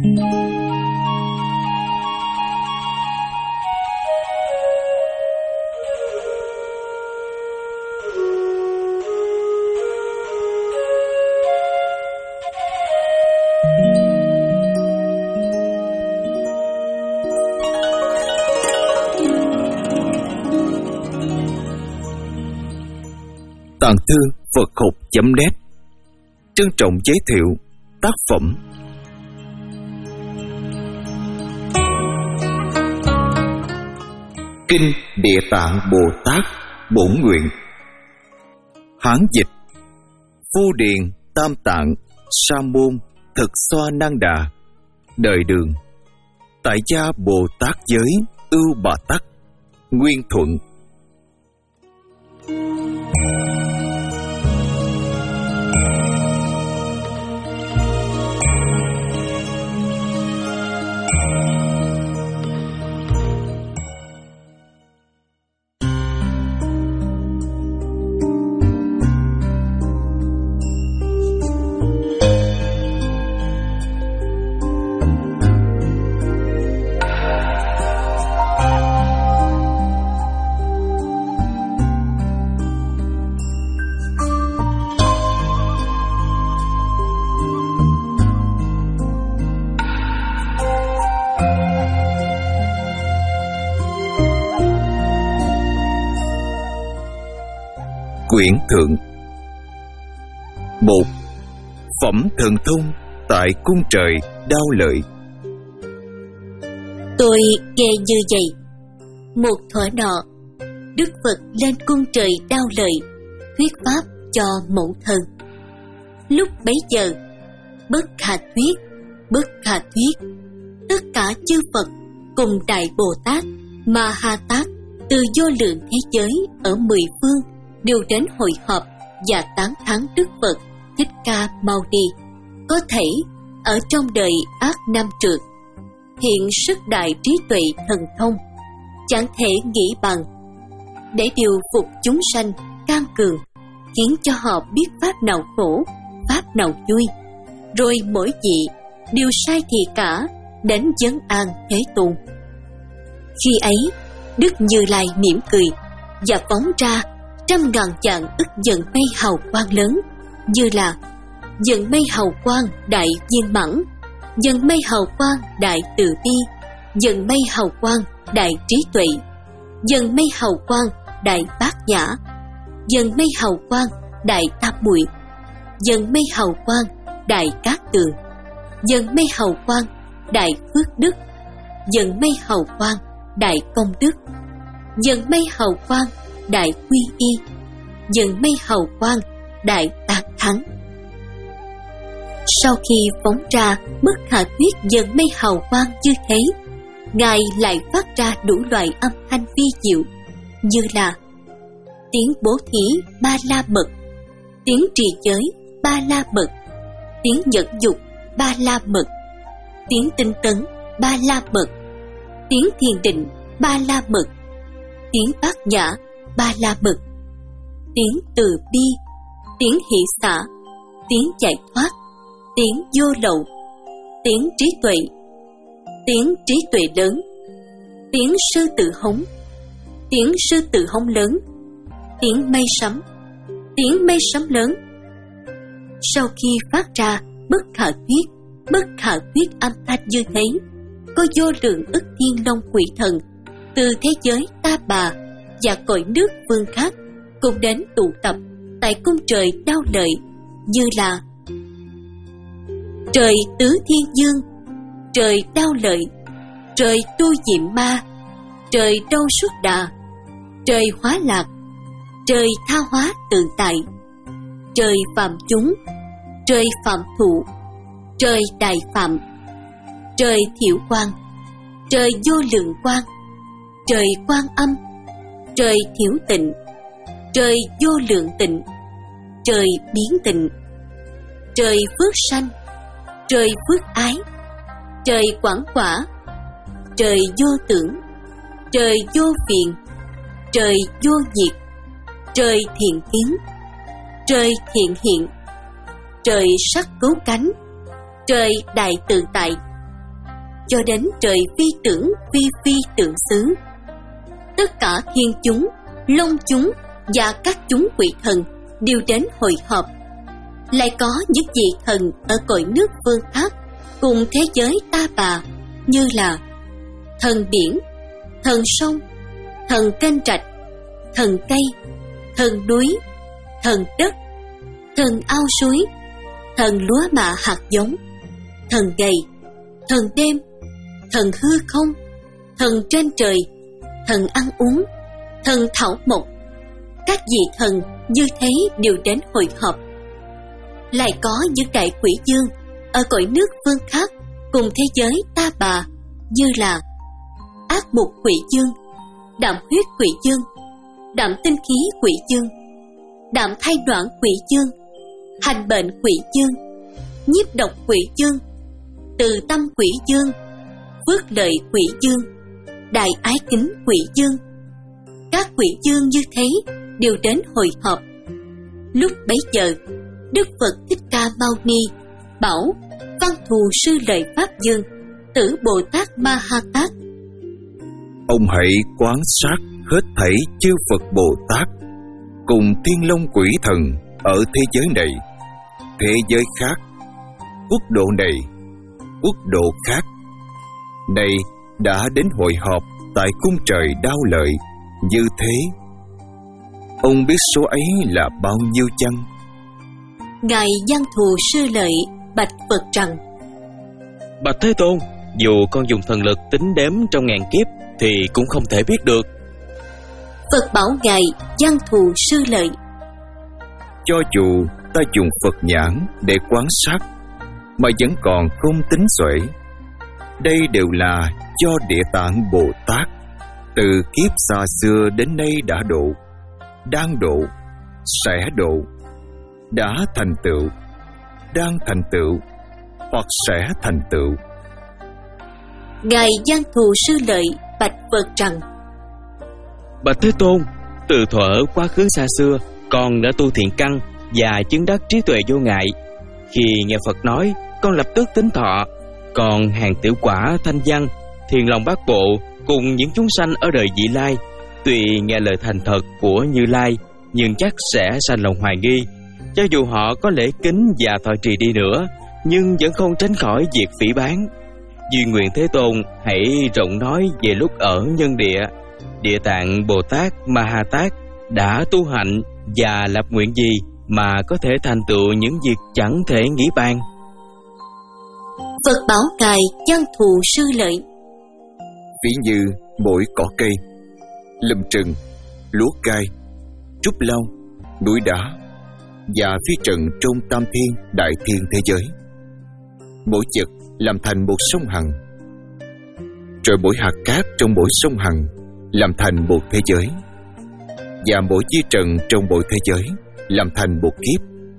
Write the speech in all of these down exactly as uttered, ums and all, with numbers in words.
Tàng thư Phật học chấm net trân trọng giới thiệu tác phẩm Kinh Địa Tạng Bồ Tát Bổn Nguyện. Hán dịch: Vô Điền Tam Tạng Sa Môn Thực Xoa Năng Đà. Đời Đường. Tại gia Bồ Tát Giới Ưu Bà Tắc. Nguyên Thuận. Quyển Thượng. Một. Phẩm thần thông tại cung trời Đao Lợi. Tôi nghe như vậy. Một thuở nọ, Đức Phật lên cung trời Đao Lợi thuyết pháp cho mẫu thân. Lúc bấy giờ, Bất Khả Thuyết, Bất Khả Thuyết, tất cả chư Phật cùng Đại Bồ Tát, Ma Ha Tát từ vô lượng thế giới ở mười phương đều đến hội họp và tán thán Đức Phật Thích Ca Mâu Ni có thể ở trong đời ác nam trượt, hiện sức đại trí tuệ thần thông, chẳng thể nghĩ bằng, để điều phục chúng sanh can cường, khiến cho họ biết pháp nào khổ, pháp nào vui, rồi mỗi vị đều sai thì cả đến vấn an Thế Tôn. Khi ấy, Đức Như Lai mỉm cười và phóng ra trăm ngàn vạn ức dần mây hào quang lớn, như là dần mây hào quang đại viên mãn, dần mây hào quang đại từ bi, dần mây hào quang đại trí tuệ, dần mây hào quang đại bát nhã, dần mây hào quang đại tam muội, dần mây hào quang đại cát tường, dần mây hào quang đại phước đức, dần mây hào quang đại công đức, dần mây hào quang đại quy y, dần mây hào quang đại tán thắng. Sau khi phóng ra Bất Khả Thuyết dần mây hào quang như thế, Ngài lại phát ra đủ loại âm thanh vi diệu, như là tiếng bố thí ba la mật, tiếng trì giới ba la mật, tiếng nhẫn dục ba la mật, tiếng tinh tấn ba la mật, tiếng thiền định ba la mật, tiếng bát nhã ba la mật, tiếng từ bi, tiếng hỷ xả, tiếng giải thoát, tiếng vô lậu, tiếng trí tuệ, tiếng trí tuệ lớn, tiếng sư tử hống, tiếng sư tử hống lớn, tiếng mây sấm, tiếng mây sấm lớn. Sau khi phát ra Bất Khả Thuyết, Bất Khả Thuyết âm thanh như thế, có vô lượng ức thiên long quỷ thần từ thế giới Ta Bà và cõi nước phương khác cùng đến tụ tập tại cung trời Đao Lợi, như là trời Tứ Thiên Dương, trời Đao Lợi, trời Tu Diệm Ma, trời Đâu Xuất Đà, trời Hóa Lạc, trời Tha Hóa Tự Tại, trời Phạm Chúng, trời Phạm Thụ, trời Đại Phạm, trời Thiệu Quang, trời Vô Lượng Quang, trời Quan Âm, trời Thiểu Tịnh, trời Vô Lượng Tịnh, trời Biến Tịnh, trời Phước Sanh, trời Phước Ái, trời Quảng Quả, trời Vô Tưởng, trời Vô Phiền, trời Vô Diệt, trời Thiện Tiến, trời Thiện Hiện, trời Sắc Cấu Cánh, trời Đại Tự Tại, cho đến trời phi tưởng phi phi tưởng xứ. Tất cả thiên chúng, long chúng và các chúng quỷ thần đều đến hội họp. Lại có những vị thần ở cõi nước phương khác cùng thế giới ta bà, như là thần biển, thần sông, thần kênh rạch, thần cây, thần núi, thần đất, thần ao suối, thần lúa mạ hạt giống, thần gầy, thần đêm, thần hư không, thần trên trời, thần ăn uống, thần thảo mộc. Các vị thần như thế đều đến hội họp. Lại có những đại quỷ dương ở cõi nước phương khác cùng thế giới ta bà, như là ác mục quỷ dương, đạm huyết quỷ dương, đạm tinh khí quỷ dương, đạm thai đoạn quỷ dương, hành bệnh quỷ dương, nhiếp độc quỷ dương, từ tâm quỷ dương, phước lợi quỷ dương, đại ái kính quỷ dương. Các quỷ dương như thế đều đến hội họp. Lúc bấy giờ, Đức Phật Thích Ca Mâu Ni bảo Văn Thù Sư Lợi Pháp Dương, Tử Bồ Tát Ma Ha Tát: ông hãy quán sát hết thảy chư Phật Bồ Tát cùng thiên long quỷ thần ở thế giới này, thế giới khác, quốc độ này, quốc độ khác, này đã đến hội họp tại cung trời Đao Lợi như thế. Ông biết số ấy là bao nhiêu chăng? Ngài Văn Thù Sư Lợi bạch Phật rằng: Bạch Thế Tôn, dù con dùng thần lực tính đếm trong ngàn kiếp thì cũng không thể biết được. Phật bảo Ngài Văn Thù Sư Lợi: cho dù ta dùng Phật nhãn để quan sát mà vẫn còn không tính xuể. Đây đều là do Địa Tạng Bồ Tát từ kiếp xa xưa đến nay đã độ, đang độ, sẽ độ, đã thành tựu, đang thành tựu hoặc sẽ thành tựu. Ngài Văn Thù Sư Lợi bạch Phật rằng: Bạch Thế Tôn, từ thuở quá khứ xa xưa, con đã tu thiện căn và chứng đắc trí tuệ vô ngại. Khi nghe Phật nói, con lập tức tín thọ. Còn hàng tiểu quả thanh văn, thiền lòng bát bộ cùng những chúng sanh ở đời vị lai, tuy nghe lời thành thật của Như Lai, nhưng chắc sẽ sanh lòng hoài nghi. Cho dù họ có lễ kính và thọ trì đi nữa, nhưng vẫn không tránh khỏi việc phỉ báng. Duy nguyện Thế Tôn hãy rộng nói về lúc ở nhân địa, Địa Tạng Bồ Tát Ma Ha Tát đã tu hạnh và lập nguyện gì mà có thể thành tựu những việc chẳng thể nghĩ bàn. Phật bảo Ngài Văn Thù Sư Lợi: ví như mỗi cỏ cây, lâm trừng, lúa cay, trúc long, núi đá và phi trần trong tam thiên đại thiên thế giới, mỗi vật làm thành một sông Hằng, rồi mỗi hạt cát trong mỗi sông Hằng làm thành một thế giới, và mỗi chi trần trong mỗi thế giới làm thành một kiếp,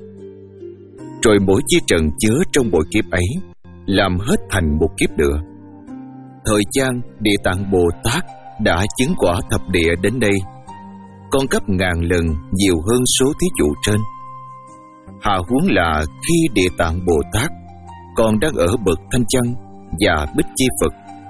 rồi mỗi chi trần chứa trong mỗi kiếp ấy làm hết thành một kiếp nữa. Thời gian Địa Tạng Bồ Tát đã chứng quả thập địa đến đây, còn gấp ngàn lần nhiều hơn số thí dụ trên. Hạ huống là khi Địa Tạng Bồ Tát còn đang ở bậc Thanh Chân và Bích Chi Phật.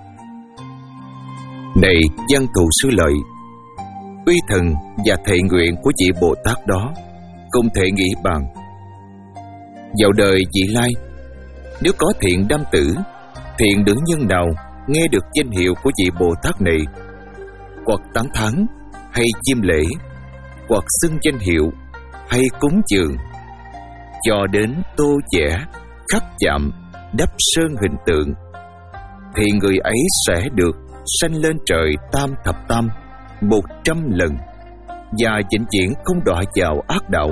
Này Văn Thù Sư Lợi, uy thần và thệ nguyện của vị Bồ Tát đó không thể nghĩ bàn. Vào đời vị lai, nếu có thiện nam tử, thiện nữ nhân nào nghe được danh hiệu của vị Bồ Tát này, hoặc tán thán hay chiêm lễ, hoặc xưng danh hiệu hay cúng dường, cho đến tô vẽ, khắc chạm, đắp sơn hình tượng, thì người ấy sẽ được sanh lên trời tam thập tam một trăm lần và vĩnh viễn không đọa vào ác đạo.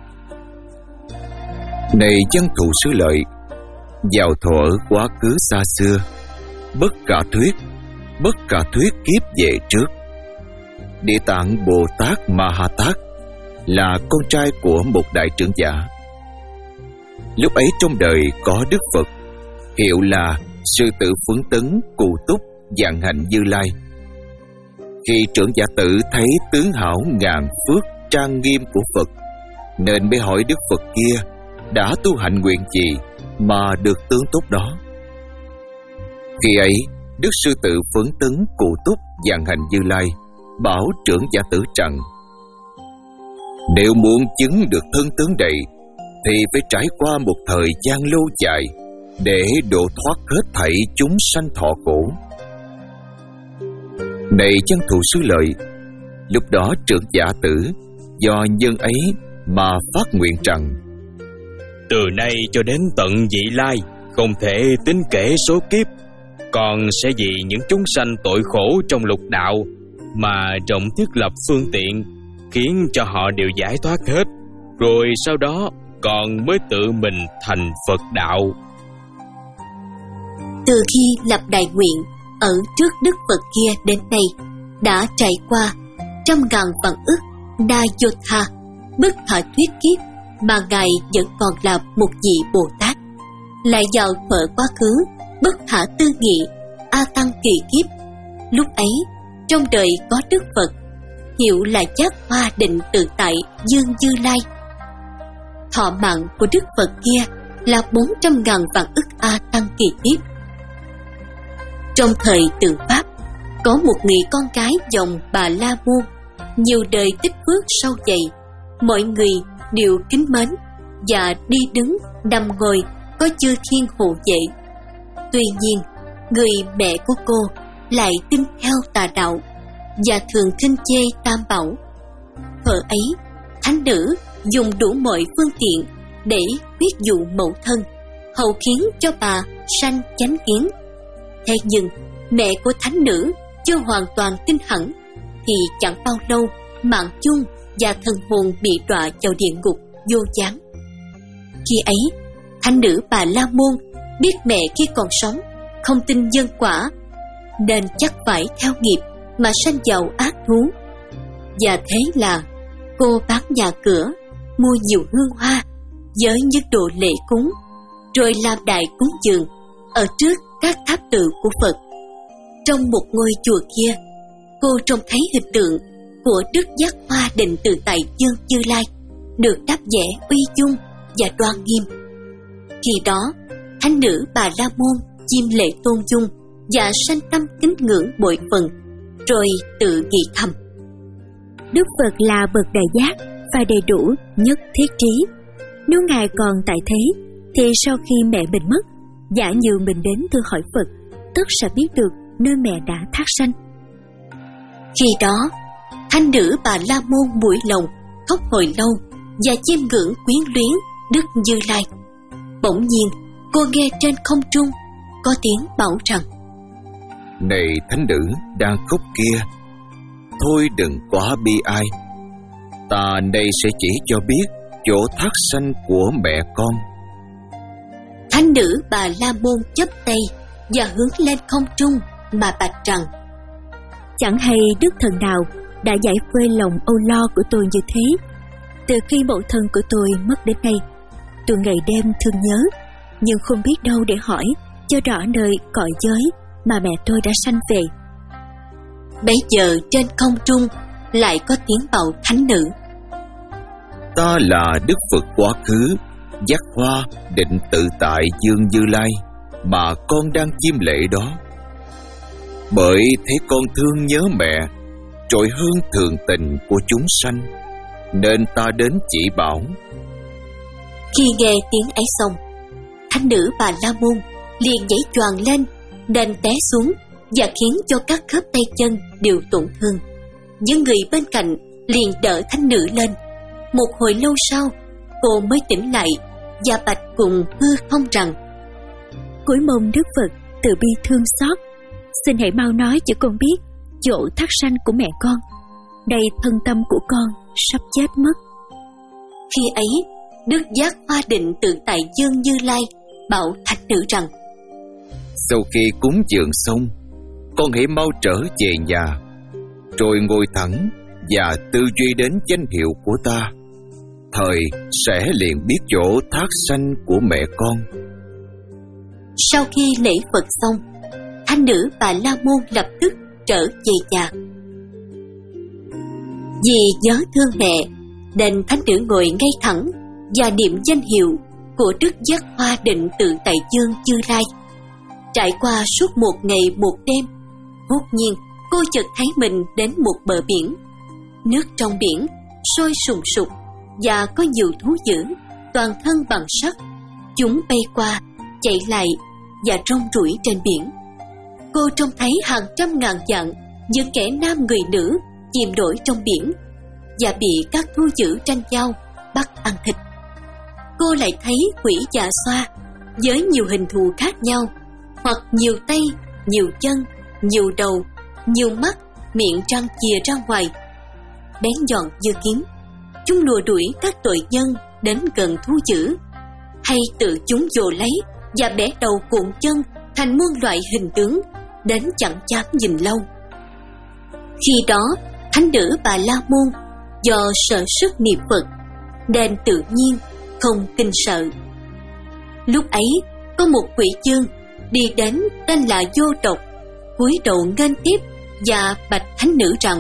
Này Văn Thù Sư Lợi, vào thuở quá khứ xa xưa, bất cả thuyết, bất cả thuyết kiếp về trước, Địa Tạng Bồ Tát Ma Ha Tát là con trai của một đại trưởng giả. Lúc ấy trong đời có Đức Phật, hiệu là Sư Tử Phấn Tấn Cù Túc Vạn Hạnh Như Lai. Khi trưởng giả tử thấy tướng hảo ngàn phước trang nghiêm của Phật, nên mới hỏi Đức Phật kia đã tu hạnh nguyện gì mà được tướng tốt đó. Khi ấy, Đức Sư Tử Phấn Tấn Cụ Túc Vạn Hành Như Lai bảo trưởng giả Tử rằng: nếu muốn chứng được thân tướng đầy thì phải trải qua một thời gian lâu dài để độ thoát hết thảy chúng sanh thọ khổ. Này Văn Thù Sư Lợi, lúc đó trưởng giả Tử do nhân ấy mà phát nguyện rằng: từ nay cho đến tận vị lai, không thể tính kể số kiếp, con sẽ vì những chúng sanh tội khổ trong lục đạo mà rộng thiết lập phương tiện, khiến cho họ đều giải thoát hết, rồi sau đó con mới tự mình thành Phật đạo. Từ khi lập đại nguyện ở trước Đức Phật kia đến nay, đã trải qua trăm ngàn vạn ức na yotha bất khả thuyết kiếp mà Ngài vẫn còn là một vị Bồ Tát. Lại vào thuở quá khứ bất khả tư nghị A Tăng kỳ kiếp, lúc ấy trong đời có Đức Phật, hiệu là Giác Hoa Định Tự Tại Dương Như Lai. Thọ mạng của Đức Phật kia là bốn trăm ngàn vạn ức A Tăng kỳ kiếp. Trong thời Tự Pháp, có một người con gái dòng Bà La Môn, nhiều đời tích phước sâu dày, mọi người đều kính mến và đi đứng nằm ngồi có chư thiên hộ vệ. Tuy nhiên, người mẹ của cô lại tin theo tà đạo và thường khinh chê Tam Bảo. Thuở ấy, thánh nữ dùng đủ mọi phương tiện để huyết dụ mẫu thân, hầu khiến cho bà sanh chánh kiến. Thế nhưng mẹ của thánh nữ chưa hoàn toàn tin hẳn, thì chẳng bao lâu mạng chung và thần hồn bị đọa vào địa ngục vô gián. Khi ấy, thánh nữ Bà La Môn biết mẹ khi còn sống không tin nhân quả, nên chắc phải theo nghiệp mà sanh vào ác thú. Và thế là cô bán nhà cửa, mua nhiều hương hoa với những đồ lễ cúng, rồi làm đại cúng dường ở trước các tháp tự của Phật. Trong một ngôi chùa kia, cô trông thấy hình tượng của Đức Giác Hoa Định Tự Tại Dương Như Lai được đắp vẽ uy dung và đoan nghiêm. Khi đó, thánh nữ Bà La Môn chiêm lễ tôn dung và sanh tâm kính ngưỡng bội phần, rồi tự nghĩ thầm: Đức Phật là bậc đại giác và đầy đủ nhất thiết trí. Nếu Ngài còn tại thế, thì sau khi mẹ mình mất, giả như mình đến thưa hỏi Phật, tất sẽ biết được nơi mẹ đã thác sanh. Khi đó, thánh nữ Bà La Môn mũi lòng khóc hồi lâu và chiêm ngưỡng quyến luyến Đức Như Lai. Bỗng nhiên, cô nghe trên không trung có tiếng bảo rằng: này thánh nữ đang khóc kia, thôi đừng quá bi ai. Ta đây sẽ chỉ cho biết chỗ thác sanh của mẹ con. Thánh nữ Bà La Môn chắp tay và hướng lên không trung mà bạch rằng: chẳng hay đức thần nào đã giải phơi lòng âu lo của tôi như thế. Từ khi mẫu thân của tôi mất đến nay, tôi ngày đêm thương nhớ, nhưng không biết đâu để hỏi cho rõ nơi cõi giới mà mẹ tôi đã sanh về. Bấy giờ trên không trung lại có tiếng bảo thánh nữ: ta là Đức Phật quá khứ, Giác Hoa Định Tự Tại Dương Như Lai mà con đang chiêm lễ đó. Bởi thế con thương nhớ mẹ trội hơn thường tình của chúng sanh, nên ta đến chỉ bảo. Khi nghe tiếng ấy xong, thánh nữ Bà La Môn liền nhảy choàng lên, nên té xuống và khiến cho các khớp tay chân đều tổn thương. Những người bên cạnh liền đỡ thánh nữ lên. Một hồi lâu sau, cô mới tỉnh lại và bạch cùng hư không rằng: cúi mong Đức Phật từ bi thương xót, xin hãy mau nói cho con biết chỗ thác sanh của mẹ con. Đây thân tâm của con sắp chết mất. Khi ấy, Đức Giác Hoa Định Tự Tại Dương Như Lai bảo thánh nữ rằng: sau khi cúng dường xong, con hãy mau trở về nhà, rồi ngồi thẳng và tư duy đến danh hiệu của ta. Thời sẽ liền biết chỗ thác sanh của mẹ con. Sau khi lễ Phật xong, thánh nữ Bà La Môn lập tức trở về nhà. Vì nhớ thương mẹ, nên thánh nữ ngồi ngay thẳng và niệm danh hiệu của Đức Giác Hoa Định Tự Tại Dương Như Lai. Trải qua suốt một ngày một đêm, bỗng nhiên cô chợt thấy mình đến một bờ biển. Nước trong biển sôi sùng sục và có nhiều thú dữ, toàn thân bằng sắt. Chúng bay qua, chạy lại và rong ruổi trên biển. Cô trông thấy hàng trăm ngàn vạn những kẻ nam người nữ chìm nổi trong biển và bị các thú dữ tranh nhau bắt ăn thịt. Cô lại thấy quỷ dạ xoa với nhiều hình thù khác nhau, hoặc nhiều tay, nhiều chân, nhiều đầu, nhiều mắt, miệng răng chìa ra ngoài, bén nhọn như kiếm. Chúng lùa đuổi các tội nhân đến gần thú dữ, hay tự chúng vồ lấy và bẻ đầu cuộn chân thành muôn loại hình tướng, đến chẳng dám nhìn lâu. Khi đó, thánh nữ Bà La Môn do sợ sức niệm Phật nên tự nhiên không kinh sợ. Lúc ấy có một quỷ vương đi đến tên là Vô Độc, cúi đầu nghênh tiếp và bạch thánh nữ rằng: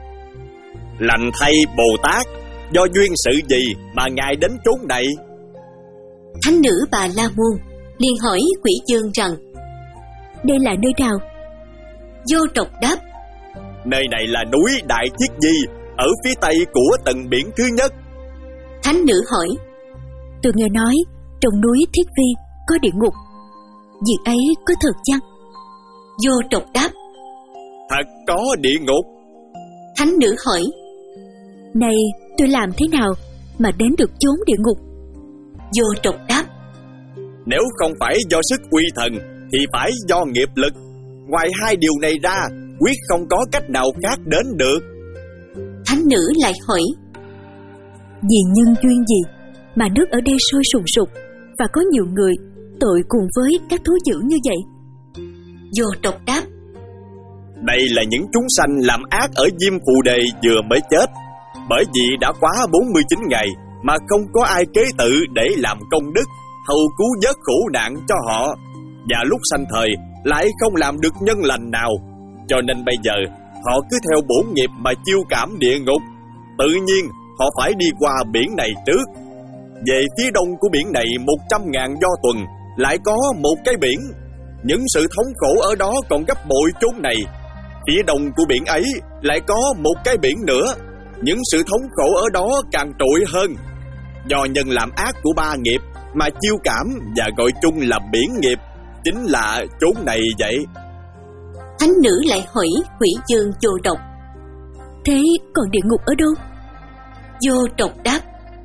Lành thay Bồ Tát, do duyên sự gì mà ngài đến chốn này? Thánh nữ Bà La Môn liền hỏi quỷ vương rằng: Đây là nơi nào? Vô Độc đáp: Nơi này là núi Đại Thiết Di, ở phía tây của tầng biển thứ nhất. Thánh nữ hỏi: Tôi nghe nói trong núi Thiết Vi có địa ngục, việc ấy có thật chăng? Vô Độc đáp: Thật có địa ngục. Thánh nữ hỏi: Này, tôi làm thế nào mà đến được chốn địa ngục? Vô Độc đáp: Nếu không phải do sức uy thần thì phải do nghiệp lực. Ngoài hai điều này ra, quyết không có cách nào khác đến được. Thánh nữ lại hỏi: Vì nhân duyên gì mà nước ở đây sôi sùng sục và có nhiều người tội cùng với các thú dữ như vậy? Vô Độc đáp: Đây là những chúng sanh làm ác ở Diêm Phù Đề vừa mới chết. Bởi vì đã quá bốn mươi chín ngày mà không có ai kế tự để làm công đức, hầu cứu vớt khổ nạn cho họ, và lúc sanh thời lại không làm được nhân lành nào, cho nên bây giờ họ cứ theo bổn nghiệp mà chiêu cảm địa ngục. Tự nhiên họ phải đi qua biển này trước. Về phía đông của biển này một trăm ngàn do tuần lại có một cái biển. Những sự thống khổ ở đó còn gấp bội chốn này. Phía đông của biển ấy lại có một cái biển nữa. Những sự thống khổ ở đó càng trội hơn. Do nhân làm ác của ba nghiệp mà chiêu cảm và gọi chung là biển nghiệp, chính là chốn này vậy. Thánh nữ lại hỏi quỷ vương Vô Độc: Thế còn địa ngục ở đâu? Vô Độc đáp: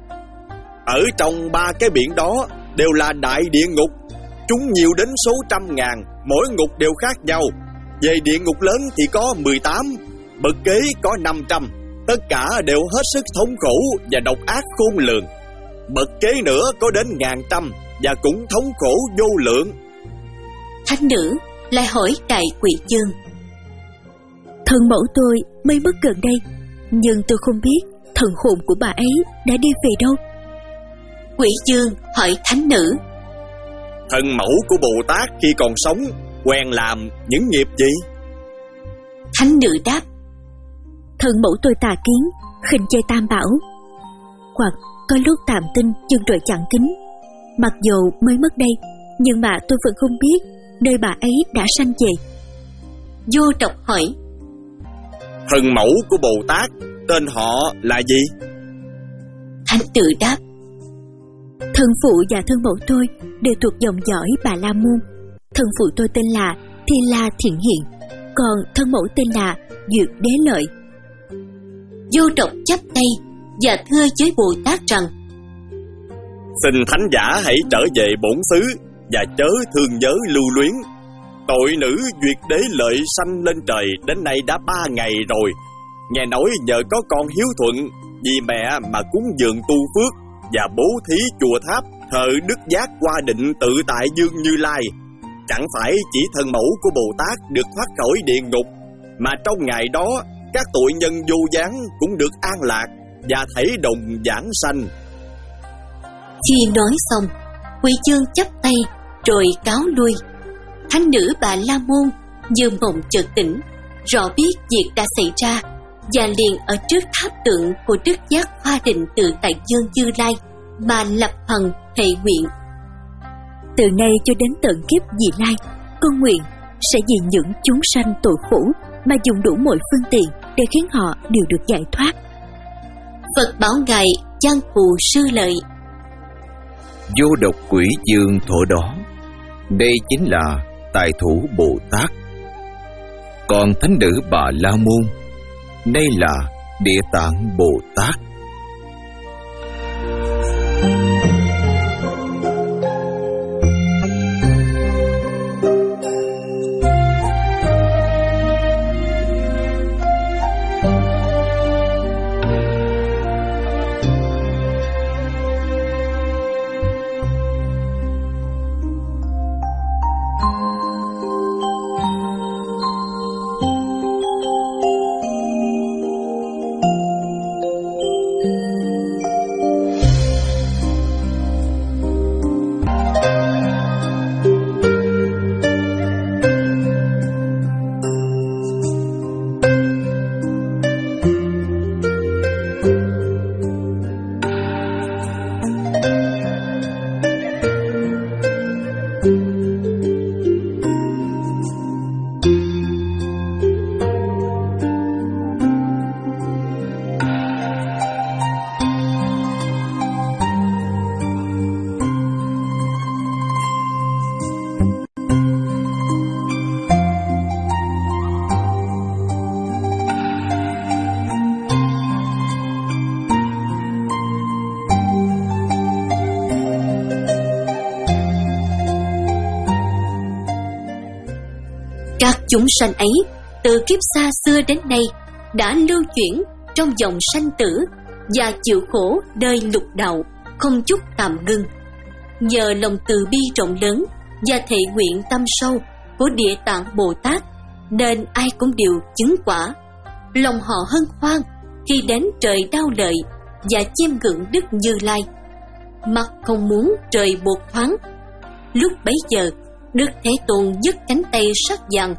Ở trong ba cái biển đó đều là đại địa ngục. Chúng nhiều đến số trăm ngàn, mỗi ngục đều khác nhau. Về địa ngục lớn thì có mười tám, bậc kế có năm trăm. Tất cả đều hết sức thống khổ và độc ác khôn lường. Bậc kế nữa có đến ngàn trăm và cũng thống khổ vô lượng. Thánh nữ lại hỏi đại quỷ vương: Thần mẫu tôi mới mất gần đây, nhưng tôi không biết thần hồn của bà ấy đã đi về đâu. Quỷ vương hỏi thánh nữ: Thần mẫu của Bồ Tát khi còn sống quen làm những nghiệp gì? Thánh nữ đáp: Thần mẫu tôi tà kiến, khinh chơi tam bảo, hoặc có lúc tạm tin nhưng rồi chẳng kính. Mặc dù mới mất đây, nhưng mà tôi vẫn không biết nơi bà ấy đã sanh về. Vô Độc hỏi: Thần mẫu của Bồ Tát tên họ là gì? Thánh nữ đáp: Thân phụ và thân mẫu tôi đều thuộc dòng dõi Bà La Môn. Thân phụ tôi tên là Thiên La Thiện Hiện, còn thân mẫu tên là Duyệt Đế Lợi. Vô Độc chắp tay và thưa với Bồ Tát rằng: Xin thánh giả hãy trở về bổn xứ và chớ thương nhớ lưu luyến. Tội nữ Duyệt Đế Lợi sanh lên trời đến nay đã ba ngày rồi. Nghe nói nhờ có con hiếu thuận, vì mẹ mà cúng dường tu phước và bố thí chùa tháp thờ Đức Giác Qua Định Tự Tại Dương Như Lai. Chẳng phải chỉ thân mẫu của Bồ Tát được thoát khỏi địa ngục, mà trong ngày đó các tội nhân vô gián cũng được an lạc và thảy đồng giảng sanh. Khi nói xong, quỷ vương chắp tay rồi cáo lui. Thánh nữ Bà La Môn như mộng chợt tỉnh, rõ biết việc đã xảy ra, và liền ở trước tháp tượng của Đức Giác Hoa Định Tự Tại Dương Như Lai mà lập hần thệ nguyện: Từ nay cho đến tận kiếp vị lai, con nguyện sẽ vì những chúng sanh tội khổ mà dùng đủ mọi phương tiện để khiến họ đều được giải thoát. Phật bảo ngài Giang Phù Sư Lợi. Vô độc quỷ dương thổ đó, đây chính là Tài Thủ Bồ Tát. Còn thánh nữ Bà La Môn, đây là Địa Tạng Bồ Tát. Các chúng sanh ấy từ kiếp xa xưa đến nay đã lưu chuyển trong dòng sanh tử và chịu khổ đời lục đạo không chút tạm ngưng. Nhờ lòng từ bi rộng lớn và thệ nguyện tâm sâu của Địa Tạng Bồ Tát nên ai cũng đều chứng quả. Lòng họ hân hoan khi đến trời Đao Lợi và chiêm ngưỡng Đức Như Lai. Mắt không muốn trời bột thoáng. Lúc bấy giờ, Đức Thế Tôn dứt cánh tay sắc vàng,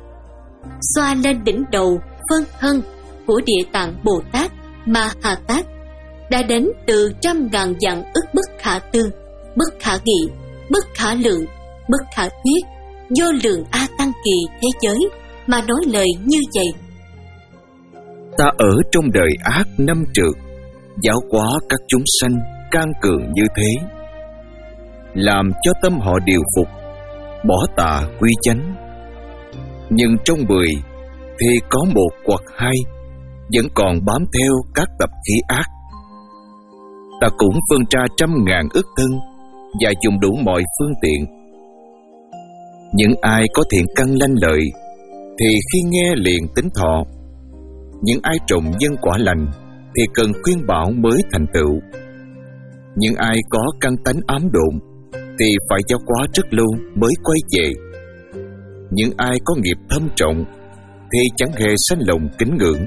xoa lên đỉnh đầu phân thân của Địa Tạng Bồ Tát Ma Ha Tát, đã đến từ trăm ngàn vạn ức bất khả tư, bất khả nghị, bất khả lượng, bất khả thuyết, vô lượng A Tăng kỳ thế giới mà nói lời như vậy. Ta ở trong đời ác năm trượt, giáo hóa các chúng sanh can cường như thế, làm cho tâm họ điều phục, bỏ tà quy chánh. Nhưng trong mười thì có một hoặc hai vẫn còn bám theo các tập khí ác. Ta cũng phân ra trăm ngàn ức thân và dùng đủ mọi phương tiện. Những ai có thiện căn lanh lợi thì khi nghe liền tính thọ. Những ai trồng nhân quả lành thì cần khuyên bảo mới thành tựu. Những ai có căn tánh ám độn thì phải giáo hóa rất lâu mới quay về. Những ai có nghiệp thâm trọng thì chẳng hề sanh lòng kính ngưỡng.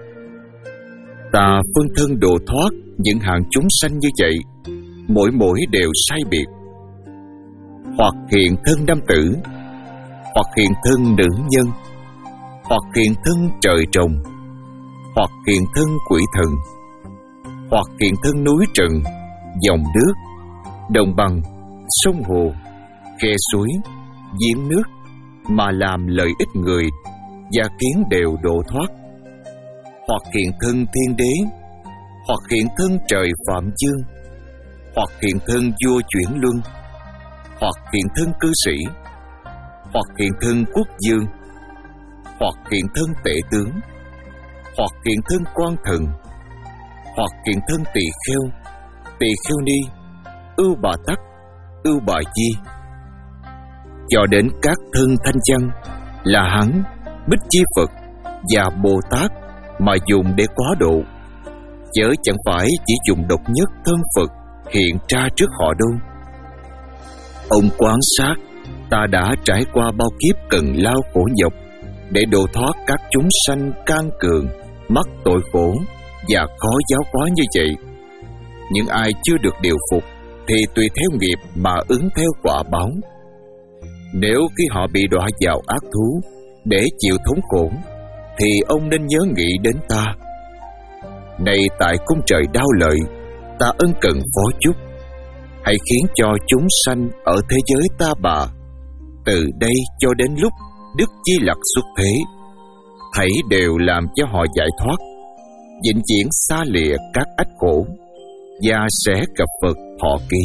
Ta phân thân độ thoát những hạng chúng sanh như vậy, mỗi mỗi đều sai biệt. Hoặc hiện thân nam tử, hoặc hiện thân nữ nhân, hoặc hiện thân trời trồng, hoặc hiện thân quỷ thần, hoặc hiện thân núi rừng, dòng nước, đồng bằng, sông hồ, khe suối, giếng nước, mà làm lợi ích người và kiến đều độ thoát. Hoặc hiện thân thiên đế, hoặc hiện thân trời Phạm Dương, hoặc hiện thân vua chuyển luân, hoặc hiện thân cư sĩ, hoặc hiện thân quốc vương, hoặc hiện thân tể tướng, hoặc hiện thân quan thần, hoặc hiện thân tỳ kheo, tỳ kheo ni, ưu bà tắc, ưu bà di, cho đến các thân thanh văn là Hán, Bích Chi Phật và Bồ Tát mà dùng để quá độ, chớ chẳng phải chỉ dùng độc nhất thân Phật hiện ra trước họ đâu. Ông quan sát ta đã trải qua bao kiếp cần lao khổ nhọc để độ thoát các chúng sanh can cường, mắc tội khổ và khó giáo hóa như vậy. Những ai chưa được điều phục thì tùy theo nghiệp mà ứng theo quả báo. Nếu khi họ bị đọa vào ác thú để chịu thống khổ, thì ông nên nhớ nghĩ đến ta. Này tại cung trời Đao Lợi, ta ân cần phó chúc, hãy khiến cho chúng sanh ở thế giới ta bà từ đây cho đến lúc Đức Di Lặc xuất thế, thảy đều làm cho họ giải thoát, vĩnh viễn xa lìa các ách khổ và sẽ gặp Phật thọ ký.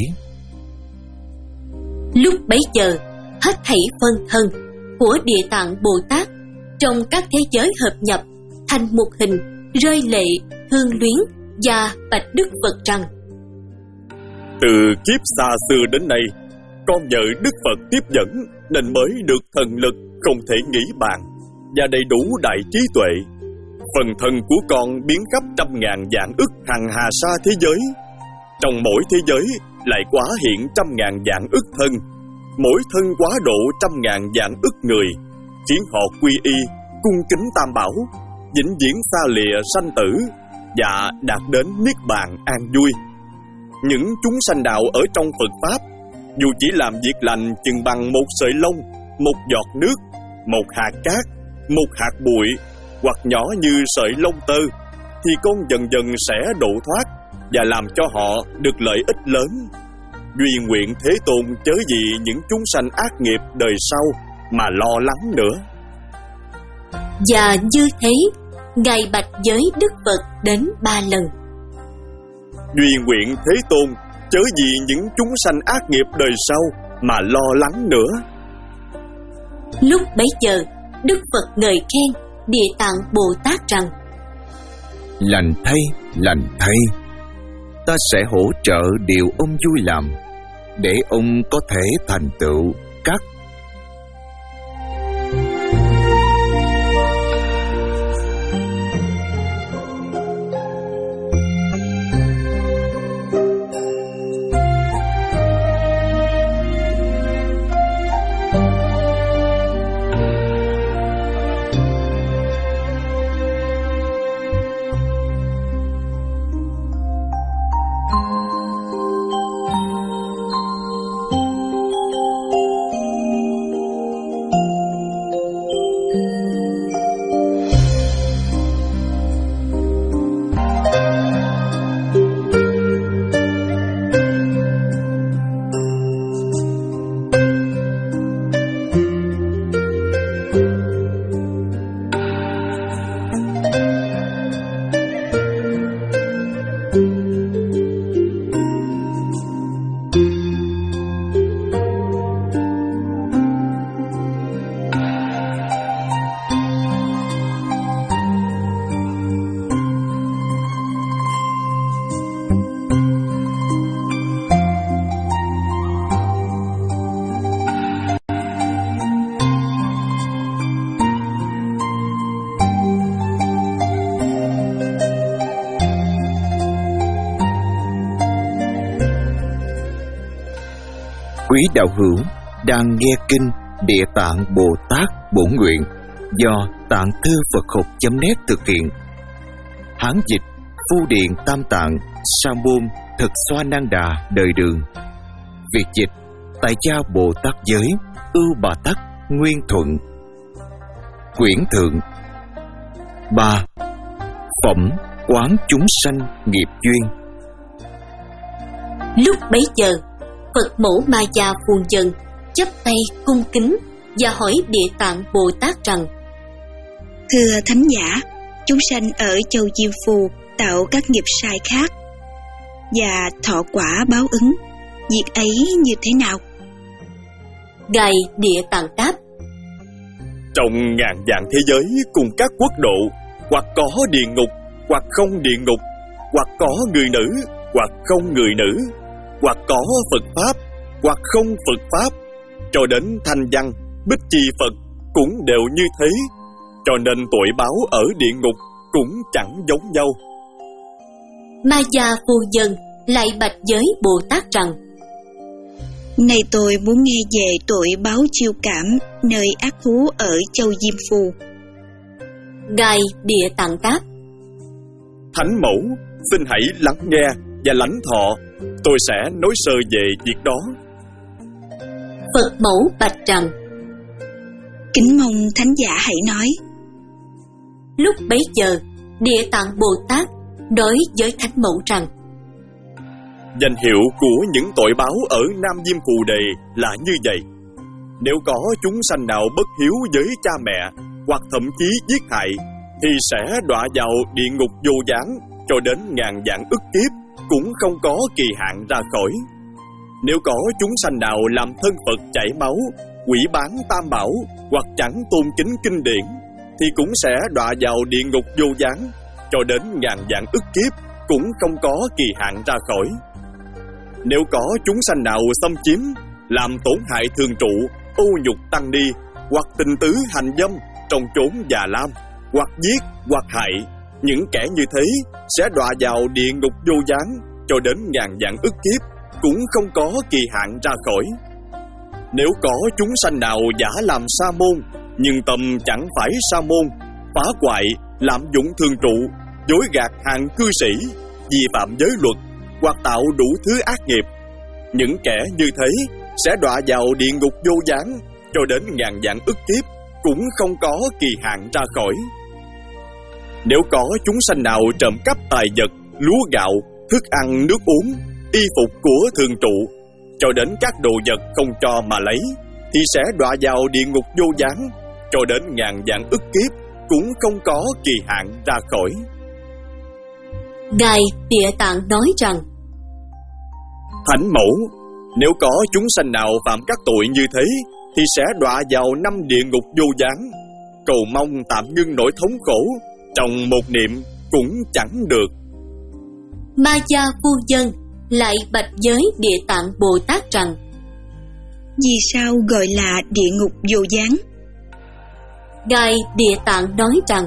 Lúc bấy giờ, hết thảy phân thân của Địa Tạng Bồ Tát trong các thế giới hợp nhập thành một hình, rơi lệ, hương luyến và bạch Đức Phật rằng: từ kiếp xa xưa đến nay, con nhờ Đức Phật tiếp dẫn nên mới được thần lực không thể nghĩ bàn và đầy đủ đại trí tuệ. Phần thân của con biến khắp trăm ngàn vạn ức hằng hà sa thế giới. Trong mỗi thế giới lại quá hiện trăm ngàn vạn ức thân, mỗi thân quá độ trăm ngàn vạn ức người, khiến họ quy y, cung kính Tam Bảo, vĩnh viễn xa lìa sanh tử và đạt đến niết bàn an vui. Những chúng sanh đạo ở trong Phật Pháp, dù chỉ làm việc lành chừng bằng một sợi lông, một giọt nước, một hạt cát, một hạt bụi, hoặc nhỏ như sợi lông tơ, thì con dần dần sẽ độ thoát và làm cho họ được lợi ích lớn. Duy nguyện Thế Tôn chớ vì những chúng sanh ác nghiệp đời sau mà lo lắng nữa. Và như thế, Ngài bạch với Đức Phật đến ba lần: Duy nguyện Thế Tôn chớ vì những chúng sanh ác nghiệp đời sau mà lo lắng nữa. Lúc bấy giờ, Đức Phật ngợi khen Địa Tạng Bồ Tát rằng: Lành thay, lành thay, ta sẽ hỗ trợ điều ông vui làm, để ông có thể thành tựu các quý đạo hữu đang nghe kinh Địa Tạng Bồ Tát Bổn Nguyện do Tạng Thư Phật Học chấm net thực hiện. Hán dịch Phu Điện Tam Tạng Sa Môn Thật Xoa Năng Đà Đời Đường. Việt dịch Tại Gia Bồ Tát Giới Ưu Bà Tắc Nguyên Thuận. Quyển Thượng. Ba. Phẩm Quán Chúng Sanh Nghiệp Duyên. Lúc bấy giờ, Phật mẫu Ma Gia Phùn Dần chắp tay cung kính và hỏi Địa Tạng Bồ Tát rằng: Thưa Thánh Giả, chúng sanh ở châu Diêm Phù tạo các nghiệp sai khác và thọ quả báo ứng, việc ấy như thế nào? Ngài Địa Tạng đáp: Trong ngàn vạn thế giới cùng các quốc độ, hoặc có địa ngục, hoặc không địa ngục, hoặc có người nữ, hoặc không người nữ, hoặc có Phật Pháp, hoặc không Phật Pháp, cho đến Thanh Văn, Bích Chi Phật cũng đều như thế, cho nên tội báo ở địa ngục cũng chẳng giống nhau. Ma Gia Phù Dần lại bạch với Bồ Tát rằng: Này tôi muốn nghe về tội báo chiêu cảm nơi ác thú ở châu Diêm Phù. Ngài Địa Tạng đáp: Thánh mẫu, xin hãy lắng nghe và lãnh thọ, tôi sẽ nói sơ về việc đó. Phật mẫu bạch rằng: Kính mong Thánh Giả hãy nói. Lúc bấy giờ, Địa Tạng Bồ Tát nói với Thánh mẫu rằng: Danh hiệu của những tội báo ở Nam Diêm Phù Đề là như vậy. Nếu có chúng sanh nào bất hiếu với cha mẹ, hoặc thậm chí giết hại, thì sẽ đọa vào địa ngục vô gián cho đến ngàn vạn ức kiếp, cũng không có kỳ hạn ra khỏi. Nếu có chúng sanh nào làm thân Phật chảy máu, quỷ bán tam bảo, hoặc chẳng tôn kính kinh điển, thì cũng sẽ đọa vào địa ngục vô gián cho đến ngàn vạn ức kiếp, cũng không có kỳ hạn ra khỏi. Nếu có chúng sanh nào xâm chiếm, làm tổn hại thường trụ, ô nhục tăng ni, hoặc tình tứ hành dâm trong chốn già lam, hoặc giết, hoặc hại, những kẻ như thế sẽ đọa vào địa ngục vô gián cho đến ngàn vạn ức kiếp, cũng không có kỳ hạn ra khỏi. Nếu có chúng sanh nào giả làm sa môn, nhưng tâm chẳng phải sa môn, phá hoại, lạm dụng thường trụ, dối gạt hàng cư sĩ, vi phạm giới luật, hoặc tạo đủ thứ ác nghiệp, những kẻ như thế sẽ đọa vào địa ngục vô gián cho đến ngàn vạn ức kiếp, cũng không có kỳ hạn ra khỏi. Nếu có chúng sanh nào trộm cắp tài vật, lúa gạo, thức ăn, nước uống, y phục của thường trụ, cho đến các đồ vật không cho mà lấy, thì sẽ đọa vào địa ngục vô gián cho đến ngàn vạn ức kiếp, cũng không có kỳ hạn ra khỏi. Ngài Địa Tạng nói rằng: Thánh mẫu, nếu có chúng sanh nào phạm các tội như thế, thì sẽ đọa vào năm địa ngục vô gián. Cầu mong tạm ngưng nỗi thống khổ, trong một niệm cũng chẳng được. Ma Gia Phu Nhân lại bạch với Địa Tạng Bồ Tát rằng: Vì sao gọi là địa ngục vô gián? Ngài Địa Tạng nói rằng: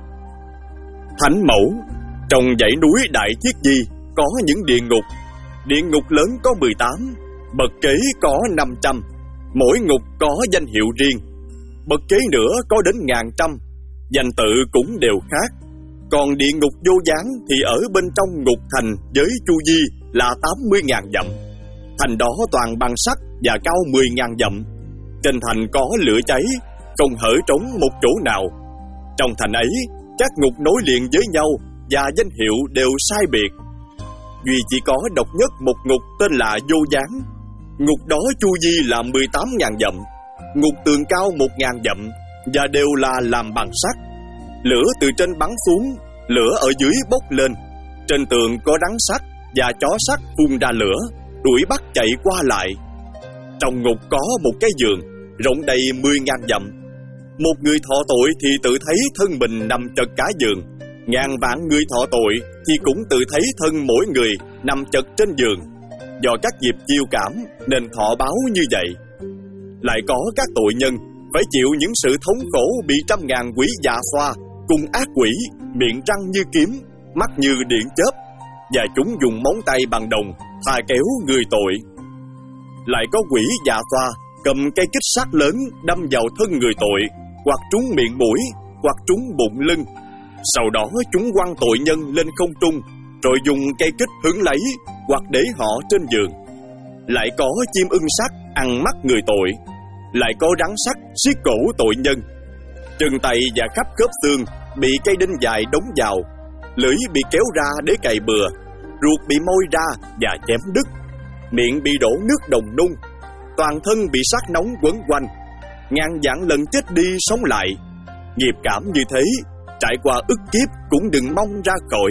Thánh mẫu, trong dãy núi Đại Thiết Di có những địa ngục. Địa ngục lớn có mười tám, bậc kế có năm trăm, mỗi ngục có danh hiệu riêng. Bậc kế nữa có đến ngàn trăm, danh tự cũng đều khác. Còn địa ngục vô gián thì ở bên trong ngục thành với chu vi là tám mươi ngàn dặm. Thành đó toàn bằng sắt và cao mười ngàn dặm. Trên thành có lửa cháy, không hở trống một chỗ nào. Trong thành ấy, các ngục nối liền với nhau và danh hiệu đều sai biệt. Duy chỉ có độc nhất một ngục tên là vô gián. Ngục đó chu vi là mười tám ngàn dặm, ngục tường cao một ngàn dặm, và đều là làm bằng sắt. Lửa từ trên bắn xuống, lửa ở dưới bốc lên. Trên tường có rắn sắt và chó sắt phun ra lửa, đuổi bắt chạy qua lại. Trong ngục có một cái giường rộng đầy mười ngàn dặm. Một người thọ tội thì tự thấy thân mình nằm chật cả giường. Ngàn vạn người thọ tội thì cũng tự thấy thân mỗi người nằm chật trên giường. Do các nghiệp chiêu cảm nên thọ báo như vậy. Lại có các tội nhân phải chịu những sự thống khổ bị trăm ngàn quỷ dạ xoa, cùng ác quỷ, miệng răng như kiếm, mắt như điện chớp, và chúng dùng móng tay bằng đồng thà kéo người tội. Lại có quỷ dạ xoa cầm cây kích sắt lớn đâm vào thân người tội, hoặc trúng miệng mũi, hoặc trúng bụng lưng. Sau đó chúng quăng tội nhân lên không trung, rồi dùng cây kích hứng lấy, hoặc để họ trên giường. Lại có chim ưng sắt ăn mắt người tội. Lại có rắn sắt siết cổ tội nhân. Chân tay và khắp khớp xương bị cây đinh dài đóng vào, lưỡi bị kéo ra để cày bừa, ruột bị môi ra và chém đứt, miệng bị đổ nước đồng nung, toàn thân bị sắt nóng quấn quanh, ngàn vạn lần chết đi sống lại. Nghiệp cảm như thế, trải qua ức kiếp cũng đừng mong ra khỏi.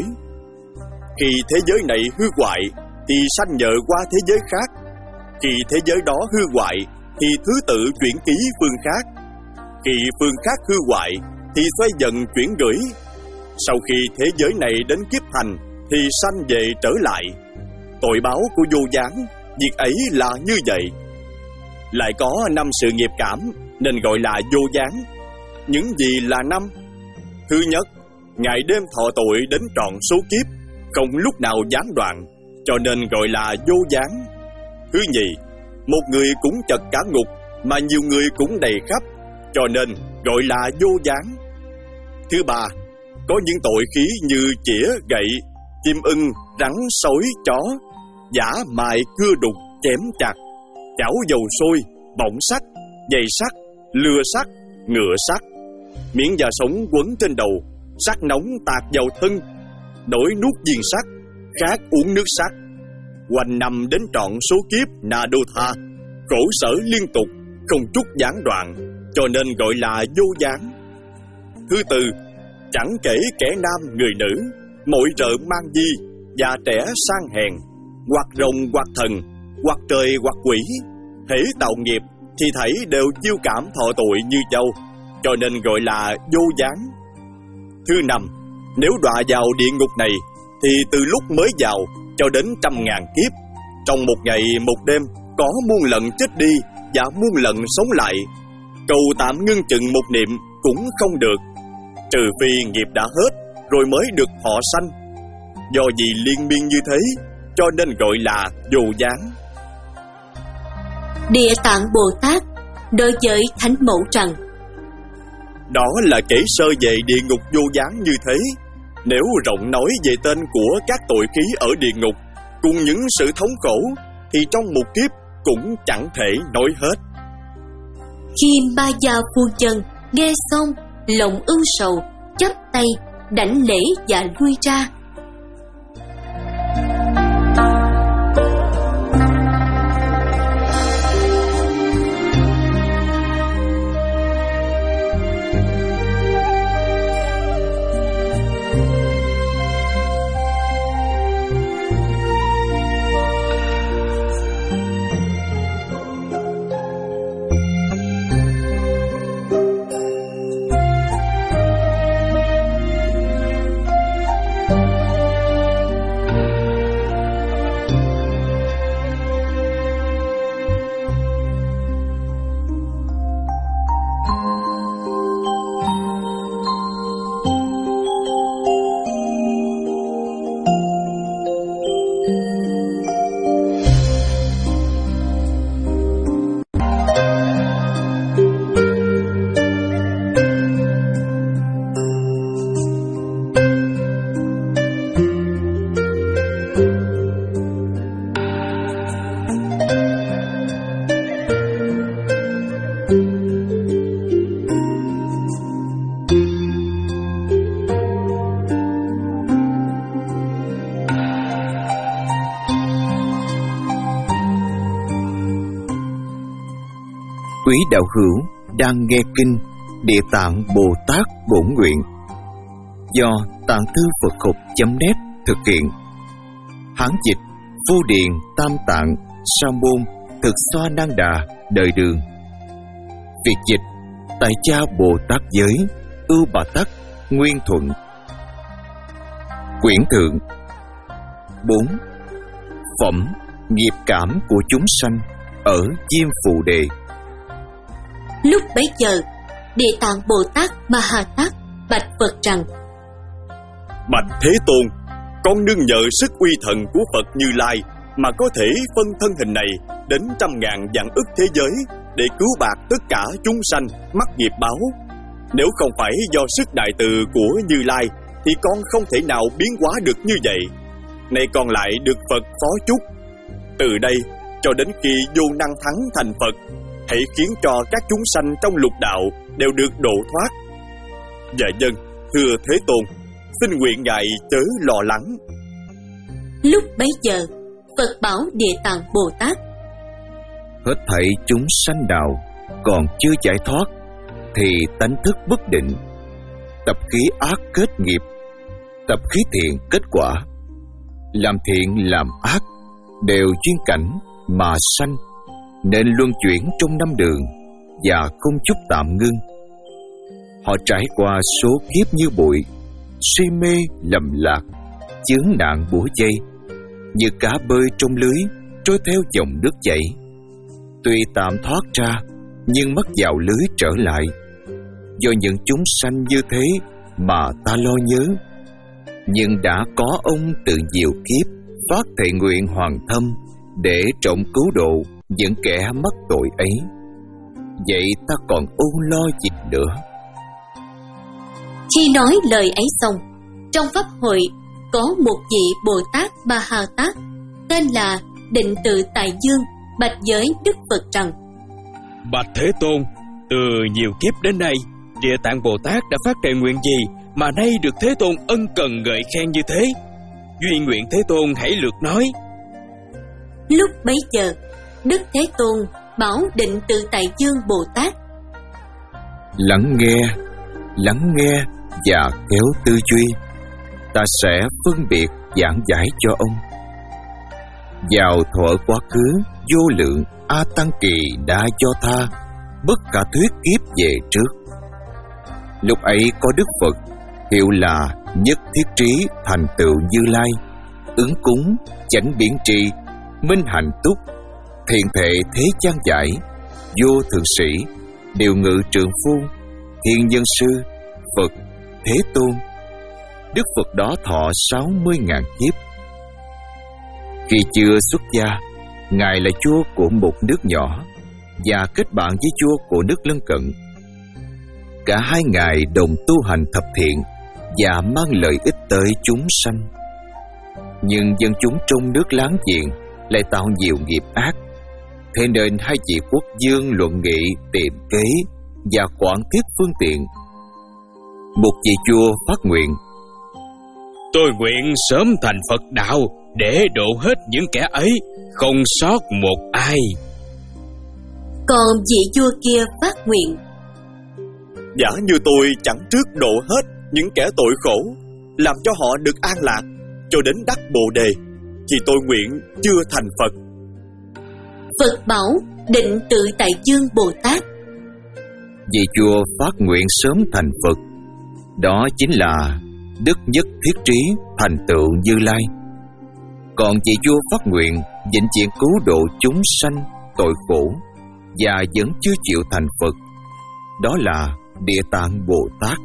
Khi thế giới này hư hoại thì sanh nhờ qua thế giới khác. Khi thế giới đó hư hoại thì thứ tự chuyển ký phương khác. Khi phương khác hư hoại thì xoay dần chuyển gửi. Sau khi thế giới này đến kiếp thành thì sanh về trở lại. Tội báo của vô gián, việc ấy là như vậy. Lại có năm sự nghiệp cảm nên gọi là vô gián. Những gì là năm? Thứ nhất, ngày đêm thọ tội đến trọn số kiếp, không lúc nào gián đoạn, cho nên gọi là vô gián. Thứ nhì, một người cũng chật cả ngục, mà nhiều người cũng đầy khắp, cho nên gọi là vô gián. Thứ ba, có những tội khí như chĩa, gậy, chim ưng, rắn, sói, chó, giả, mài, cưa đục, chém chặt, chảo dầu sôi, bỏng sắt, dây sắt, lừa sắt, ngựa sắt, miệng và sống quấn trên đầu, sắt nóng tạt vào thân, đổi nuốt viên sắt, khát uống nước sắt, quanh năm đến trọn số kiếp na đô tha, khổ sở liên tục, không chút gián đoạn, cho nên gọi là vô gián. Thứ tư, chẳng kể kẻ nam người nữ, mọi rợ mang di, già trẻ sang hèn, hoặc rồng hoặc thần, hoặc trời hoặc quỷ, hễ tạo nghiệp thì thảy đều chiêu cảm thọ tội như châu, cho nên gọi là vô gián. Thứ năm, nếu đọa vào địa ngục này thì từ lúc mới vào cho đến trăm ngàn kiếp, trong một ngày một đêm có muôn lần chết đi và muôn lần sống lại, cầu tạm ngưng chừng một niệm cũng không được, trừ phi nghiệp đã hết rồi mới được thọ sanh. Do vì liên miên như thế cho nên gọi là vô gián. Địa Tạng Bồ Tát đối với Thánh Mẫu rằng: Đó là kể sơ về địa ngục vô gián như thế. Nếu rộng nói về tên của các tội khí ở địa ngục cùng những sự thống khổ thì trong một kiếp cũng chẳng thể nói hết. Khi Ba Gia Phu Chân nghe xong, lòng ưu sầu, chắp tay đảnh lễ và lui ra. Quý đạo hữu đang nghe kinh Địa Tạng Bồ Tát Bổn Nguyện do Tạng Thư Phật Học chấm net thực hiện. Hán dịch Phu Điền Tam Tạng Sa Môn Thực Xoa Nan Đà Đời Đường. Việt dịch Tại Cha Bồ Tát Giới Ưu Bà Tắc Nguyên Thuận. Quyển thượng. Bốn. Phẩm nghiệp cảm của chúng sanh ở Diêm Phù Đề. Lúc bấy giờ, Địa Tạng Bồ Tát Ma Ha Tát bạch Phật rằng: Bạch Thế Tôn, con nương nhờ sức uy thần của Phật Như Lai mà có thể phân thân hình này đến trăm ngàn vạn ức thế giới để cứu bạc tất cả chúng sanh mắc nghiệp báo. Nếu không phải do sức đại từ của Như Lai thì con không thể nào biến hóa được như vậy. Nay con lại được Phật phó chúc. Từ đây cho đến khi vô năng thắng thành Phật, hãy khiến cho các chúng sanh trong lục đạo đều được độ thoát. Dạ dân, thưa Thế Tôn, xin nguyện Ngài chớ lo lắng. Lúc bấy giờ, Phật bảo Địa Tạng Bồ Tát: Hết thảy chúng sanh đạo còn chưa giải thoát thì tánh thức bất định, tập khí ác kết nghiệp, tập khí thiện kết quả. Làm thiện làm ác đều duyên cảnh mà sanh, nên luân chuyển trong năm đường và không chút tạm ngưng. Họ trải qua số kiếp như bụi, suy mê lầm lạc, chướng nạn bủa dây, như cá bơi trong lưới trôi theo dòng nước chảy. Tuy tạm thoát ra nhưng mất vào lưới trở lại. Do những chúng sanh như thế mà ta lo nhớ, nhưng đã có ông tự nhiều kiếp phát thệ nguyện hoàn thâm để trộm cứu độ những kẻ mắc tội ấy. Vậy ta còn ôn lo gì nữa? Khi nói lời ấy xong, trong pháp hội có một vị Bồ Tát Ma Ha Tát tên là Định Tự Tại Dương bạch với Đức Phật rằng: Bạch Thế Tôn, từ nhiều kiếp đến nay, Địa Tạng Bồ Tát đã phát thệ nguyện gì mà nay được Thế Tôn ân cần ngợi khen như thế? Duy nguyện Thế Tôn hãy lược nói. Lúc bấy giờ, Đức Thế Tôn Bảo Định Tự Tại Dương Bồ Tát. Lắng nghe, lắng nghe và kéo tư duy, ta sẽ phân biệt giảng giải cho ông. Vào thuở quá khứ, vô lượng A Tăng Kỳ đã cho tha bất khả thuyết kiếp về trước. Lúc ấy có Đức Phật hiệu là Nhất Thiết Trí Thành Tựu Như Lai, ứng cúng, chánh biến tri, minh hạnh túc, thiện thệ thế trang giải, vô thượng sĩ, điều ngự trượng phu, thiên nhân sư, Phật, Thế Tôn. Đức Phật đó thọ sáu mươi ngàn kiếp. Khi chưa xuất gia, Ngài là vua của một nước nhỏ và kết bạn với vua của nước lân cận. Cả hai ngài đồng tu hành thập thiện và mang lợi ích tới chúng sanh. Nhưng dân chúng trong nước láng giềng lại tạo nhiều nghiệp ác, thế nên hai vị quốc vương luận nghị tìm kế và quản thiết phương tiện. Một vị vua phát nguyện: Tôi nguyện sớm thành Phật đạo để độ hết những kẻ ấy, không sót một ai. Còn vị vua kia phát nguyện: Giả như tôi chẳng trước độ hết những kẻ tội khổ, làm cho họ được an lạc cho đến đắc Bồ Đề, thì tôi nguyện chưa thành Phật. Phật bảo Định Tự Tại Dương Bồ Tát: Vị vua phát nguyện sớm thành Phật, đó chính là Đức Nhất Thiết Trí Thành Tựu Như Lai. Còn vị vua phát nguyện vĩnh viễn cứu độ chúng sanh tội khổ và vẫn chưa chịu thành Phật, đó là Địa Tạng Bồ Tát.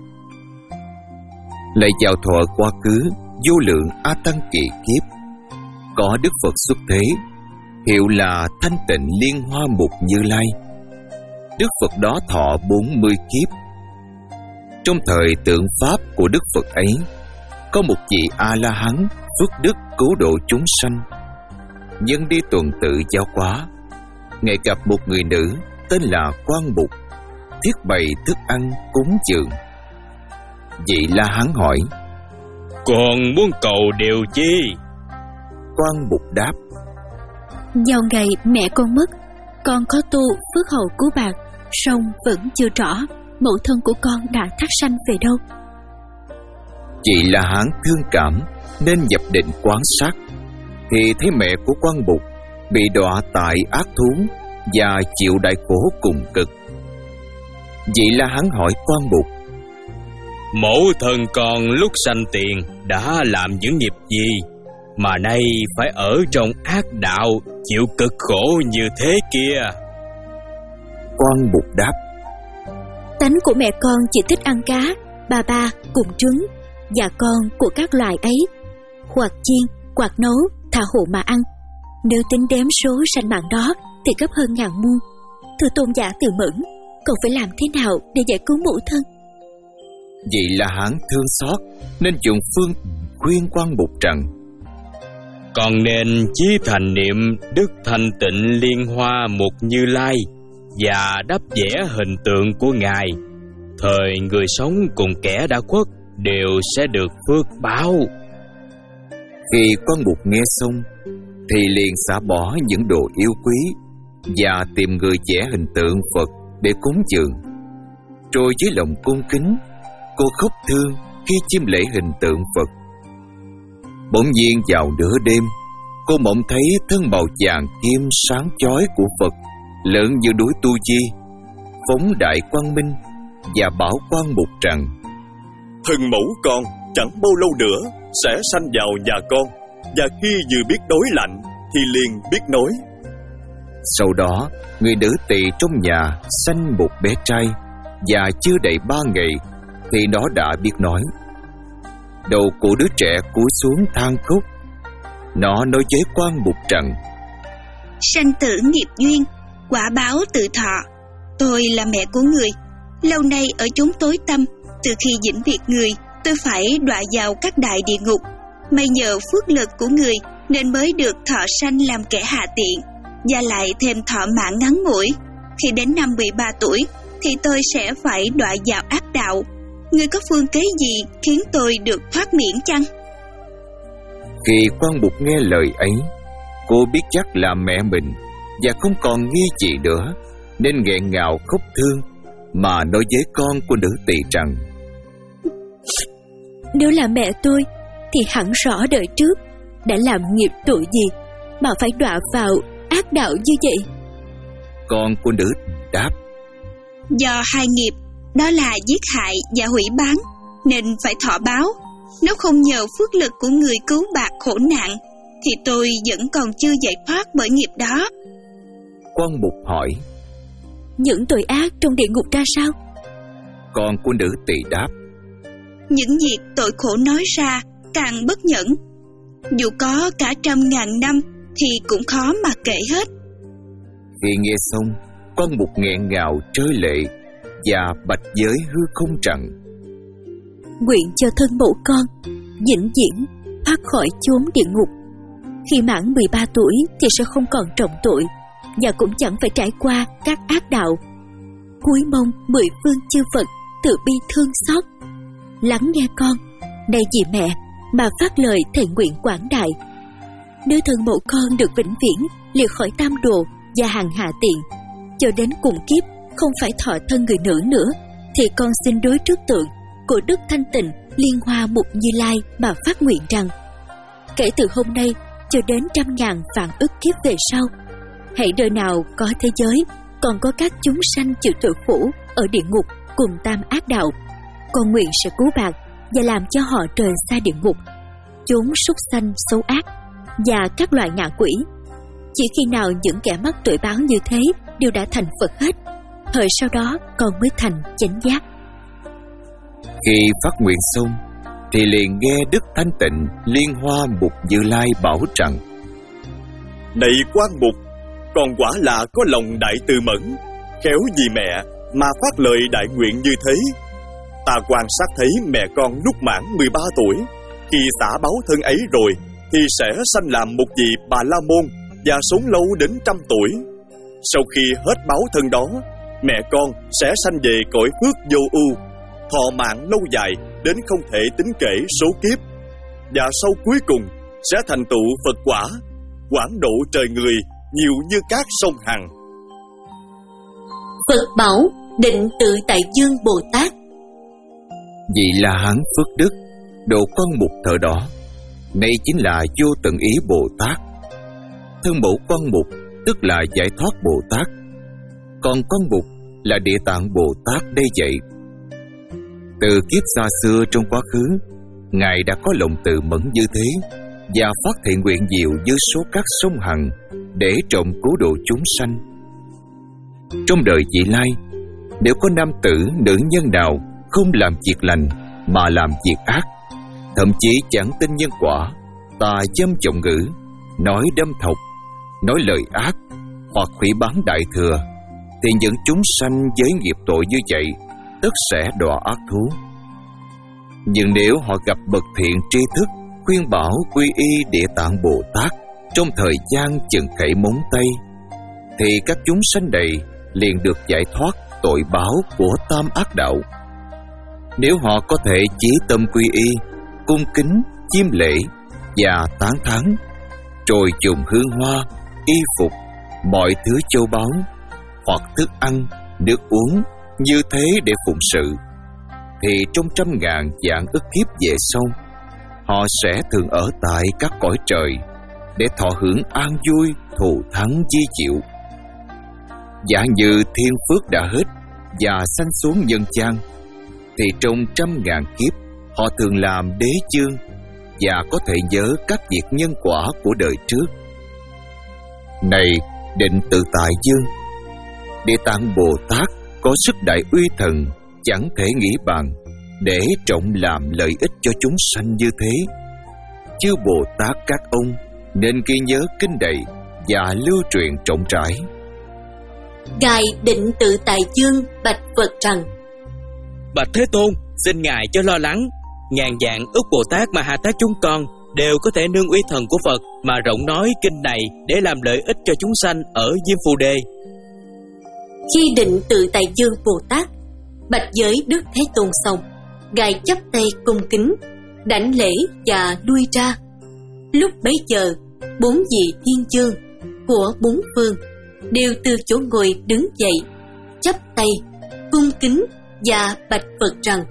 Lại vào thuở quá khứ, vô lượng A Tăng Kỳ kiếp, có Đức Phật xuất thế hiệu là Thanh Tịnh Liên Hoa Mục Như Lai. Đức Phật đó thọ bốn mươi kiếp. Trong thời tượng pháp của Đức Phật ấy, có một vị A-la-hán phước đức cứu độ chúng sanh. Nhân đi tuần tự giao quá, Ngài gặp một người nữ tên là Quan Bục, thiết bày thức ăn cúng dường. Vị La-hán hỏi: Còn muốn cầu điều chi? Quan Bục đáp: Vào ngày mẹ con mất, con có tu phước hậu cứu bạc, song vẫn chưa rõ mẫu thân của con đã thác sanh về đâu. Vị La-hán thương cảm nên nhập định quan sát, thì thấy mẹ của Quan Bục bị đọa tại ác thú và chịu đại khổ cùng cực. Vị La-hán hỏi Quan Bục: Mẫu thân con lúc sanh tiền đã làm những nghiệp gì mà nay phải ở trong ác đạo, chịu cực khổ như thế kia? Quan Bục đáp: Tánh của mẹ con chỉ thích ăn cá, ba ba cùng trứng và con của các loài ấy, hoặc chiên, hoặc nấu, thả hộ mà ăn. Nếu tính đếm số sanh mạng đó thì gấp hơn ngàn muôn. Thưa tôn giả Từ Mẫn, còn phải làm thế nào để giải cứu mẫu thân? Vị La-hán thương xót nên dùng phương khuyên Quan Bục rằng: Con nên chí thành niệm Đức Thanh Tịnh Liên Hoa Mục Như Lai và đắp vẽ hình tượng của Ngài. Thời người sống cùng kẻ đã khuất đều sẽ được phước báo. Khi Quan Bục nghe xong thì liền xả bỏ những đồ yêu quý và tìm người vẽ hình tượng Phật để cúng dường. Rồi với lòng cung kính, cô khóc thương khi chiêm lễ hình tượng Phật. Bỗng nhiên vào nửa đêm, cô mộng thấy thân màu vàng kim sáng chói của Phật lớn như núi Tu Di, phóng đại quang minh và bảo Quan Bục rằng: Thân mẫu con chẳng bao lâu nữa sẽ sanh vào nhà con, và khi vừa biết đối lạnh thì liền biết nói. Sau đó, người nữ tỳ trong nhà sanh một bé trai, và chưa đầy ba ngày thì nó đã biết nói. Đầu của đứa trẻ cúi xuống than khóc. Nó nói với Quan Bục rằng: Sanh tử nghiệp duyên, quả báo tự thọ. Tôi là mẹ của người, lâu nay ở chốn tối tăm. Từ khi vĩnh biệt người, tôi phải đọa vào các đại địa ngục. May nhờ phước lực của người nên mới được thọ sanh làm kẻ hạ tiện, và lại thêm thọ mạng ngắn ngủi. Khi đến năm mười ba tuổi thì tôi sẽ phải đọa vào ác đạo. Ngươi có phương kế gì khiến tôi được thoát miễn chăng? Khi Quan Bục nghe lời ấy, cô biết chắc là mẹ mình, và không còn nghi gì nữa, nên nghẹn ngào khóc thương mà nói với con của nữ tỳ rằng: Nếu là mẹ tôi thì hẳn rõ đời trước đã làm nghiệp tội gì mà phải đọa vào ác đạo như vậy. Con của nữ đáp: Do hai nghiệp, đó là giết hại và hủy bán, nên phải thọ báo. Nếu không nhờ phước lực của người cứu bạc khổ nạn, thì tôi vẫn còn chưa giải thoát bởi nghiệp đó. Quan mục hỏi: Những tội ác trong địa ngục ra sao? Con của nữ tỳ đáp: Những việc tội khổ nói ra càng bất nhẫn. Dù có cả trăm ngàn năm thì cũng khó mà kể hết. Khi nghe xong, quan mục nghẹn ngào rơi lệ và bạch giới hư không rằng: Nguyện cho thân mẫu con vĩnh viễn thoát khỏi chốn địa ngục. Khi mãn mười ba tuổi thì sẽ không còn trọng tội, và cũng chẳng phải trải qua các ác đạo. Cúi mong mười phương chư Phật từ bi thương xót, lắng nghe con, này vì mẹ mà phát lời thệ nguyện quảng đại. Nếu thân mẫu con được vĩnh viễn liệt khỏi tam đồ và hàng hạ tiện, cho đến cùng kiếp không phải thọ thân người nữ nữa, thì con xin đối trước tượng của Đức Thanh Tịnh Liên Hoa Mục Như Lai mà phát nguyện rằng: Kể từ hôm nay cho đến trăm ngàn vạn ức kiếp về sau, hãy đời nào có thế giới còn có các chúng sanh chịu tội khổ ở địa ngục cùng tam ác đạo, con nguyện sẽ cứu bạc và làm cho họ rời xa địa ngục, chốn súc sanh xấu ác và các loại ngạ quỷ. Chỉ khi nào những kẻ mắc tội báo như thế đều đã thành Phật hết, thời sau đó con mới thành chánh giác. Khi phát nguyện xong thì liền nghe Đức Thanh Tịnh Liên Hoa Mục Như Lai bảo rằng: Này quan mục, con quả là có lòng đại từ mẫn, khéo vì mẹ mà phát lời đại nguyện như thế. Ta quan sát thấy mẹ con lúc mãn mười ba tuổi, khi xả báo thân ấy rồi thì sẽ sanh làm một vị Bà La Môn và sống lâu đến trăm tuổi. Sau khi hết báo thân đó, mẹ con sẽ sanh về cõi phước vô ưu, thọ mạng lâu dài đến không thể tính kể số kiếp, và sau cuối cùng sẽ thành tựu Phật quả, quảng độ trời người nhiều như các sông Hằng. Phật bảo Định Tự Tại Dương Bồ Tát. Vị La Hán phước đức độ con mục thợ đó, nay chính là Vô Tận Ý Bồ Tát. Thân mẫu con mục tức là giải thoát Bồ Tát, còn con mục là Địa Tạng Bồ Tát đây vậy. Từ kiếp xa xưa trong quá khứ, Ngài đã có lòng từ mẫn như thế và phát thiện nguyện nhiều với số các sông Hằng để trộm cứu độ chúng sanh. Trong đời vị lai, nếu có nam tử nữ nhân nào không làm việc lành mà làm việc ác, thậm chí chẳng tin nhân quả, tà dâm trọng ngữ, nói đâm thọc, nói lời ác hoặc hủy bán đại thừa, thì những chúng sanh với nghiệp tội như vậy tất sẽ đọa ác thú. Nhưng nếu họ gặp bậc thiện tri thức khuyên bảo quy y Địa Tạng Bồ Tát trong thời gian chừng khẩy móng tay, thì các chúng sanh này liền được giải thoát tội báo của tam ác đạo. Nếu họ có thể chí tâm quy y, cung kính, chiêm lễ và tán thán, rồi dùng hương hoa, y phục, mọi thứ châu báu hoặc thức ăn, nước uống như thế để phụng sự, thì trong trăm ngàn vạn ức kiếp về sau, họ sẽ thường ở tại các cõi trời để thọ hưởng an vui, thù thắng di diệu. Giả như thiên phước đã hết và sanh xuống nhân gian, thì trong trăm ngàn kiếp họ thường làm đế vương và có thể nhớ các việc nhân quả của đời trước. Này Định Tự Tại Dương, Địa Tạng Bồ Tát có sức đại uy thần chẳng thể nghĩ bàn để trọng làm lợi ích cho chúng sanh như thế. Chư Bồ Tát các ông nên ghi nhớ kinh đầy và lưu truyền rộng rãi. Ngài Định Tự Tại Dương bạch Phật rằng: Bạch Thế Tôn, xin Ngài cho lo lắng. Ngàn vạn ức Bồ Tát mà hạ tác chúng con đều có thể nương uy thần của Phật mà rộng nói kinh này để làm lợi ích cho chúng sanh ở Diêm Phù Đề. Khi Định Tự Tại Dương Bồ Tát bạch giới Đức Thế Tôn xong, Ngài chắp tay cung kính, đảnh lễ và lui ra. Lúc bấy giờ, bốn vị thiên chương của bốn phương đều từ chỗ ngồi đứng dậy, chắp tay, cung kính và bạch Phật rằng: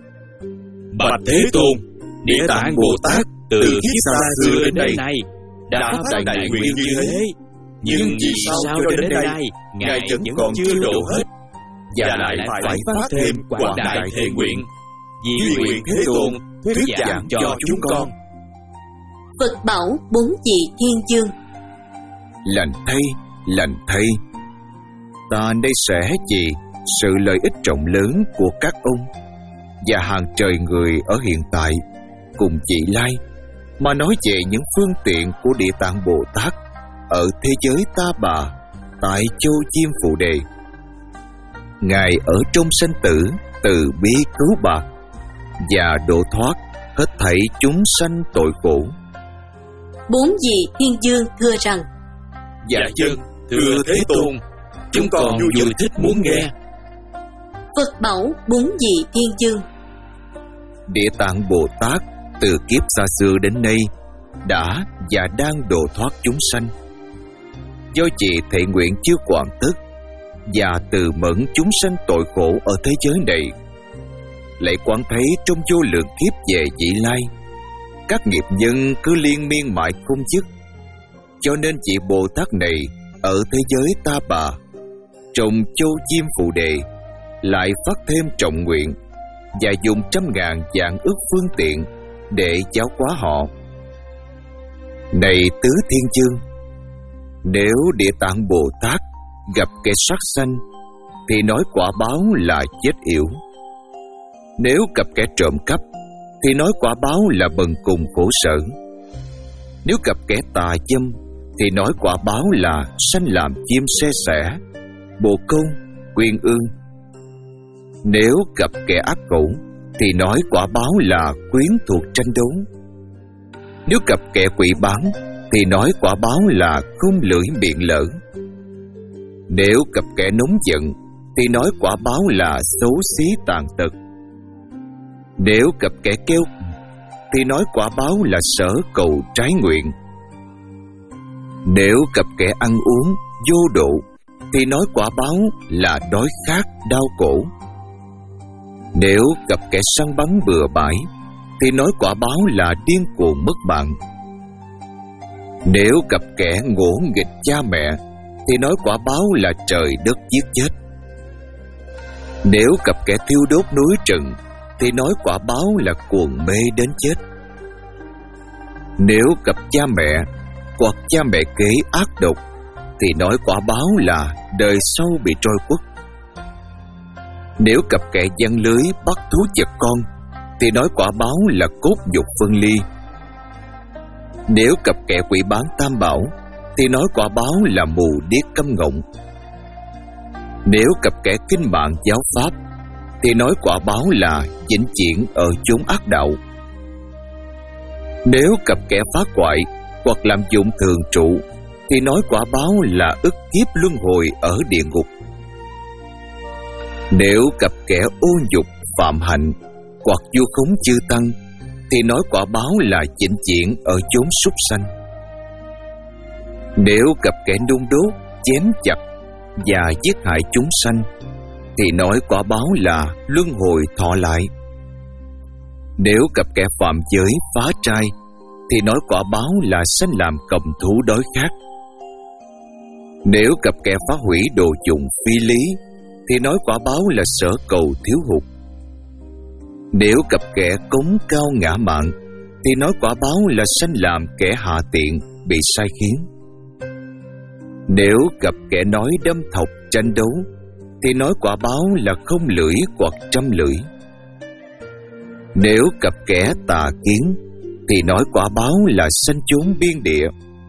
Bạch Thế Tôn, Địa Tạng Bồ Tát từ kiếp xa xưa đến đây này đã phát đại nguyện như thế, nhưng vì sao cho đến đây Ngài vẫn còn chưa độ hết, và lại phải phát thêm quảng đại thệ nguyện, vì nguyện Thế Tôn thuyết giảng cho chúng con. Phật bảo bốn vị thiên dương: Lành thay, lành thay, ta đây sẽ chỉ sự lợi ích rộng lớn của các ông và hàng trời người ở hiện tại cùng vị lai, mà nói về những phương tiện của Địa Tạng Bồ Tát ở thế giới Ta Bà tại châu Diêm Phù Đề. Ngài ở trong sanh tử từ bi cứu bạc và độ thoát hết thảy chúng sanh tội khổ. Bốn vị thiên dương thưa rằng: Dạ vâng, thưa Thế Tôn, chúng con vui thích muốn nghe. Phật bảo bốn vị thiên dương: Địa Tạng Bồ Tát từ kiếp xa xưa đến nay đã và đang độ thoát chúng sanh. Do chị thệ nguyện chưa hoàn tất và từ mẫn chúng sanh tội khổ ở thế giới này, lại quán thấy trong vô lượng kiếp về vị lai, các nghiệp nhân cứ liên miên mãi không dứt. Cho nên vị Bồ Tát này ở thế giới Ta Bà, trong châu Diêm Phù Đề, lại phát thêm trọng nguyện và dùng trăm ngàn vạn ức phương tiện để giáo hóa họ. Này tứ thiên chương, nếu Địa Tạng Bồ Tát gặp kẻ sát sanh thì nói quả báo là chết yểu. Nếu gặp kẻ trộm cắp thì nói quả báo là bần cùng khổ sở. Nếu gặp kẻ tà dâm thì nói quả báo là sanh làm chim xe sẻ, bồ câu, quyên ương. Nếu gặp kẻ ác cẩu thì nói quả báo là quyến thuộc tranh đấu. Nếu gặp kẻ quỷ bán thì nói quả báo là không lưỡi miệng lỡ. Nếu gặp kẻ nóng giận thì nói quả báo là xấu xí tàn tật. Nếu gặp kẻ keo thì nói quả báo là sở cầu trái nguyện. Nếu gặp kẻ ăn uống vô độ thì nói quả báo là đói khát đau cổ. Nếu gặp kẻ săn bắn bừa bãi thì nói quả báo là điên cuồng mất mạng. Nếu gặp kẻ ngỗ nghịch cha mẹ thì nói quả báo là trời đất giết chết. Nếu gặp kẻ thiêu đốt núi rừng thì nói quả báo là cuồng mê đến chết. Nếu gặp cha mẹ hoặc cha mẹ kế ác độc thì nói quả báo là đời sau bị trôi quất. Nếu gặp kẻ giăng lưới bắt thú vật con thì nói quả báo là cốt nhục phân ly. Nếu gặp kẻ quỷ bán tam bảo thì nói quả báo là mù điếc câm ngọng. Nếu gặp kẻ kinh mạng giáo pháp thì nói quả báo là vĩnh viễn ở chốn ác đạo. Nếu gặp kẻ phá hoại hoặc làm dụng thường trụ thì nói quả báo là ức kiếp luân hồi ở địa ngục. Nếu gặp kẻ ô nhục phạm hạnh hoặc vu khống chư tăng thì nói quả báo là vĩnh viễn ở chốn súc sanh. Nếu gặp kẻ nung đốt, chém chặt và giết hại chúng sanh thì nói quả báo là luân hồi thọ lại. Nếu gặp kẻ phạm giới phá trai thì nói quả báo là sanh làm cầm thú đói khát. Nếu gặp kẻ phá hủy đồ dụng phi lý thì nói quả báo là sở cầu thiếu hụt. Nếu gặp kẻ cống cao ngã mạn thì nói quả báo là sanh làm kẻ hạ tiện bị sai khiến. Nếu gặp kẻ nói đâm thọc tranh đấu thì nói quả báo là không lưỡi hoặc trăm lưỡi. Nếu gặp kẻ tà kiến thì nói quả báo là sanh chốn biên địa.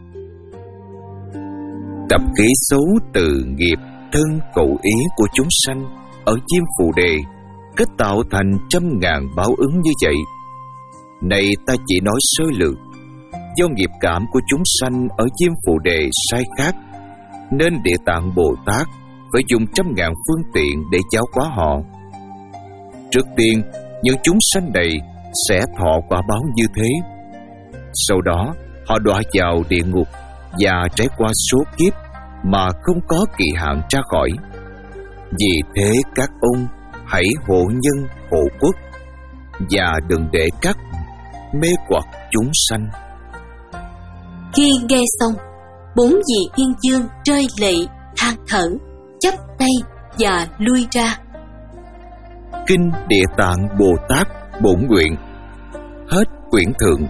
Tập khí xấu từ nghiệp thân cầu ý của chúng sanh ở Diêm Phù Đề kết tạo thành trăm ngàn báo ứng như vậy. Này ta chỉ nói sơ lược. Do nghiệp cảm của chúng sanh ở Diêm Phù Đề sai khác, nên Địa Tạng Bồ Tát phải dùng trăm ngàn phương tiện để giáo hóa họ. Trước tiên, những chúng sanh này sẽ thọ quả báo như thế. Sau đó, họ đọa vào địa ngục và trải qua số kiếp mà không có kỳ hạn ra khỏi. Vì thế các ông hãy hộ nhân hộ quốc, và đừng để các mê hoặc chúng sanh. Khi nghe xong, bốn vị thiên vương rơi lệ, than thở, chắp tay và lui ra. Kinh Địa Tạng Bồ Tát Bổn Nguyện. Hết quyển thượng.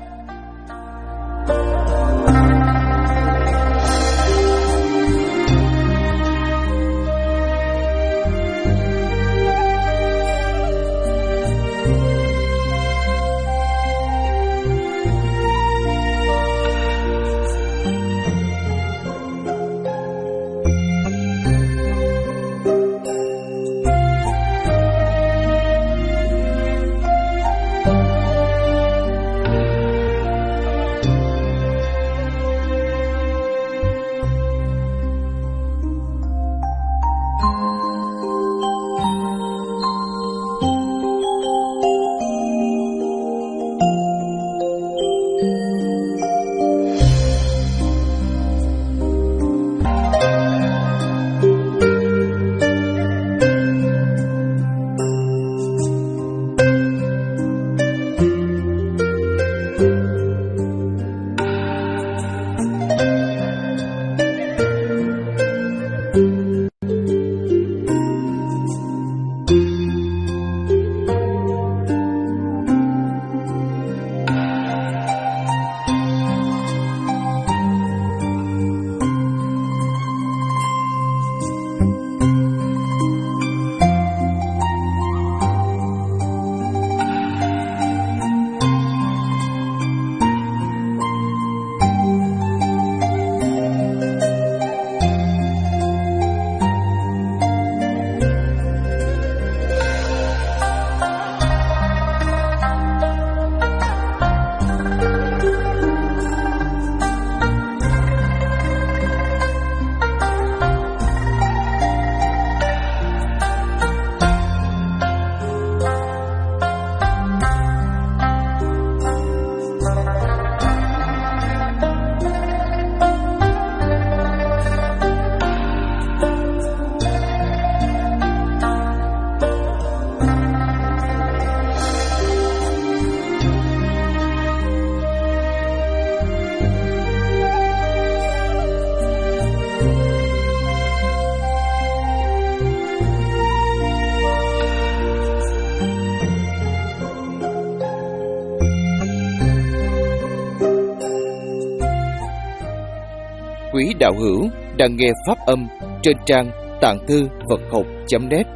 Quý đạo hữu đang nghe pháp âm trên trang tạng thư Phật học chấm net.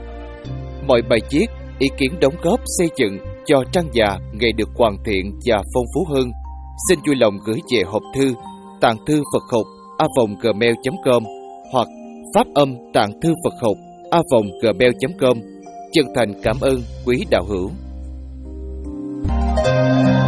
Mọi bài viết, ý kiến đóng góp xây dựng cho trang già ngày được hoàn thiện và phong phú hơn, xin vui lòng gửi về hộp thư tạng thư Phật học a vòng gmail chấm com hoặc pháp âm tạng thư Phật học a vòng gmail chấm com. Chân thành cảm ơn quý đạo hữu.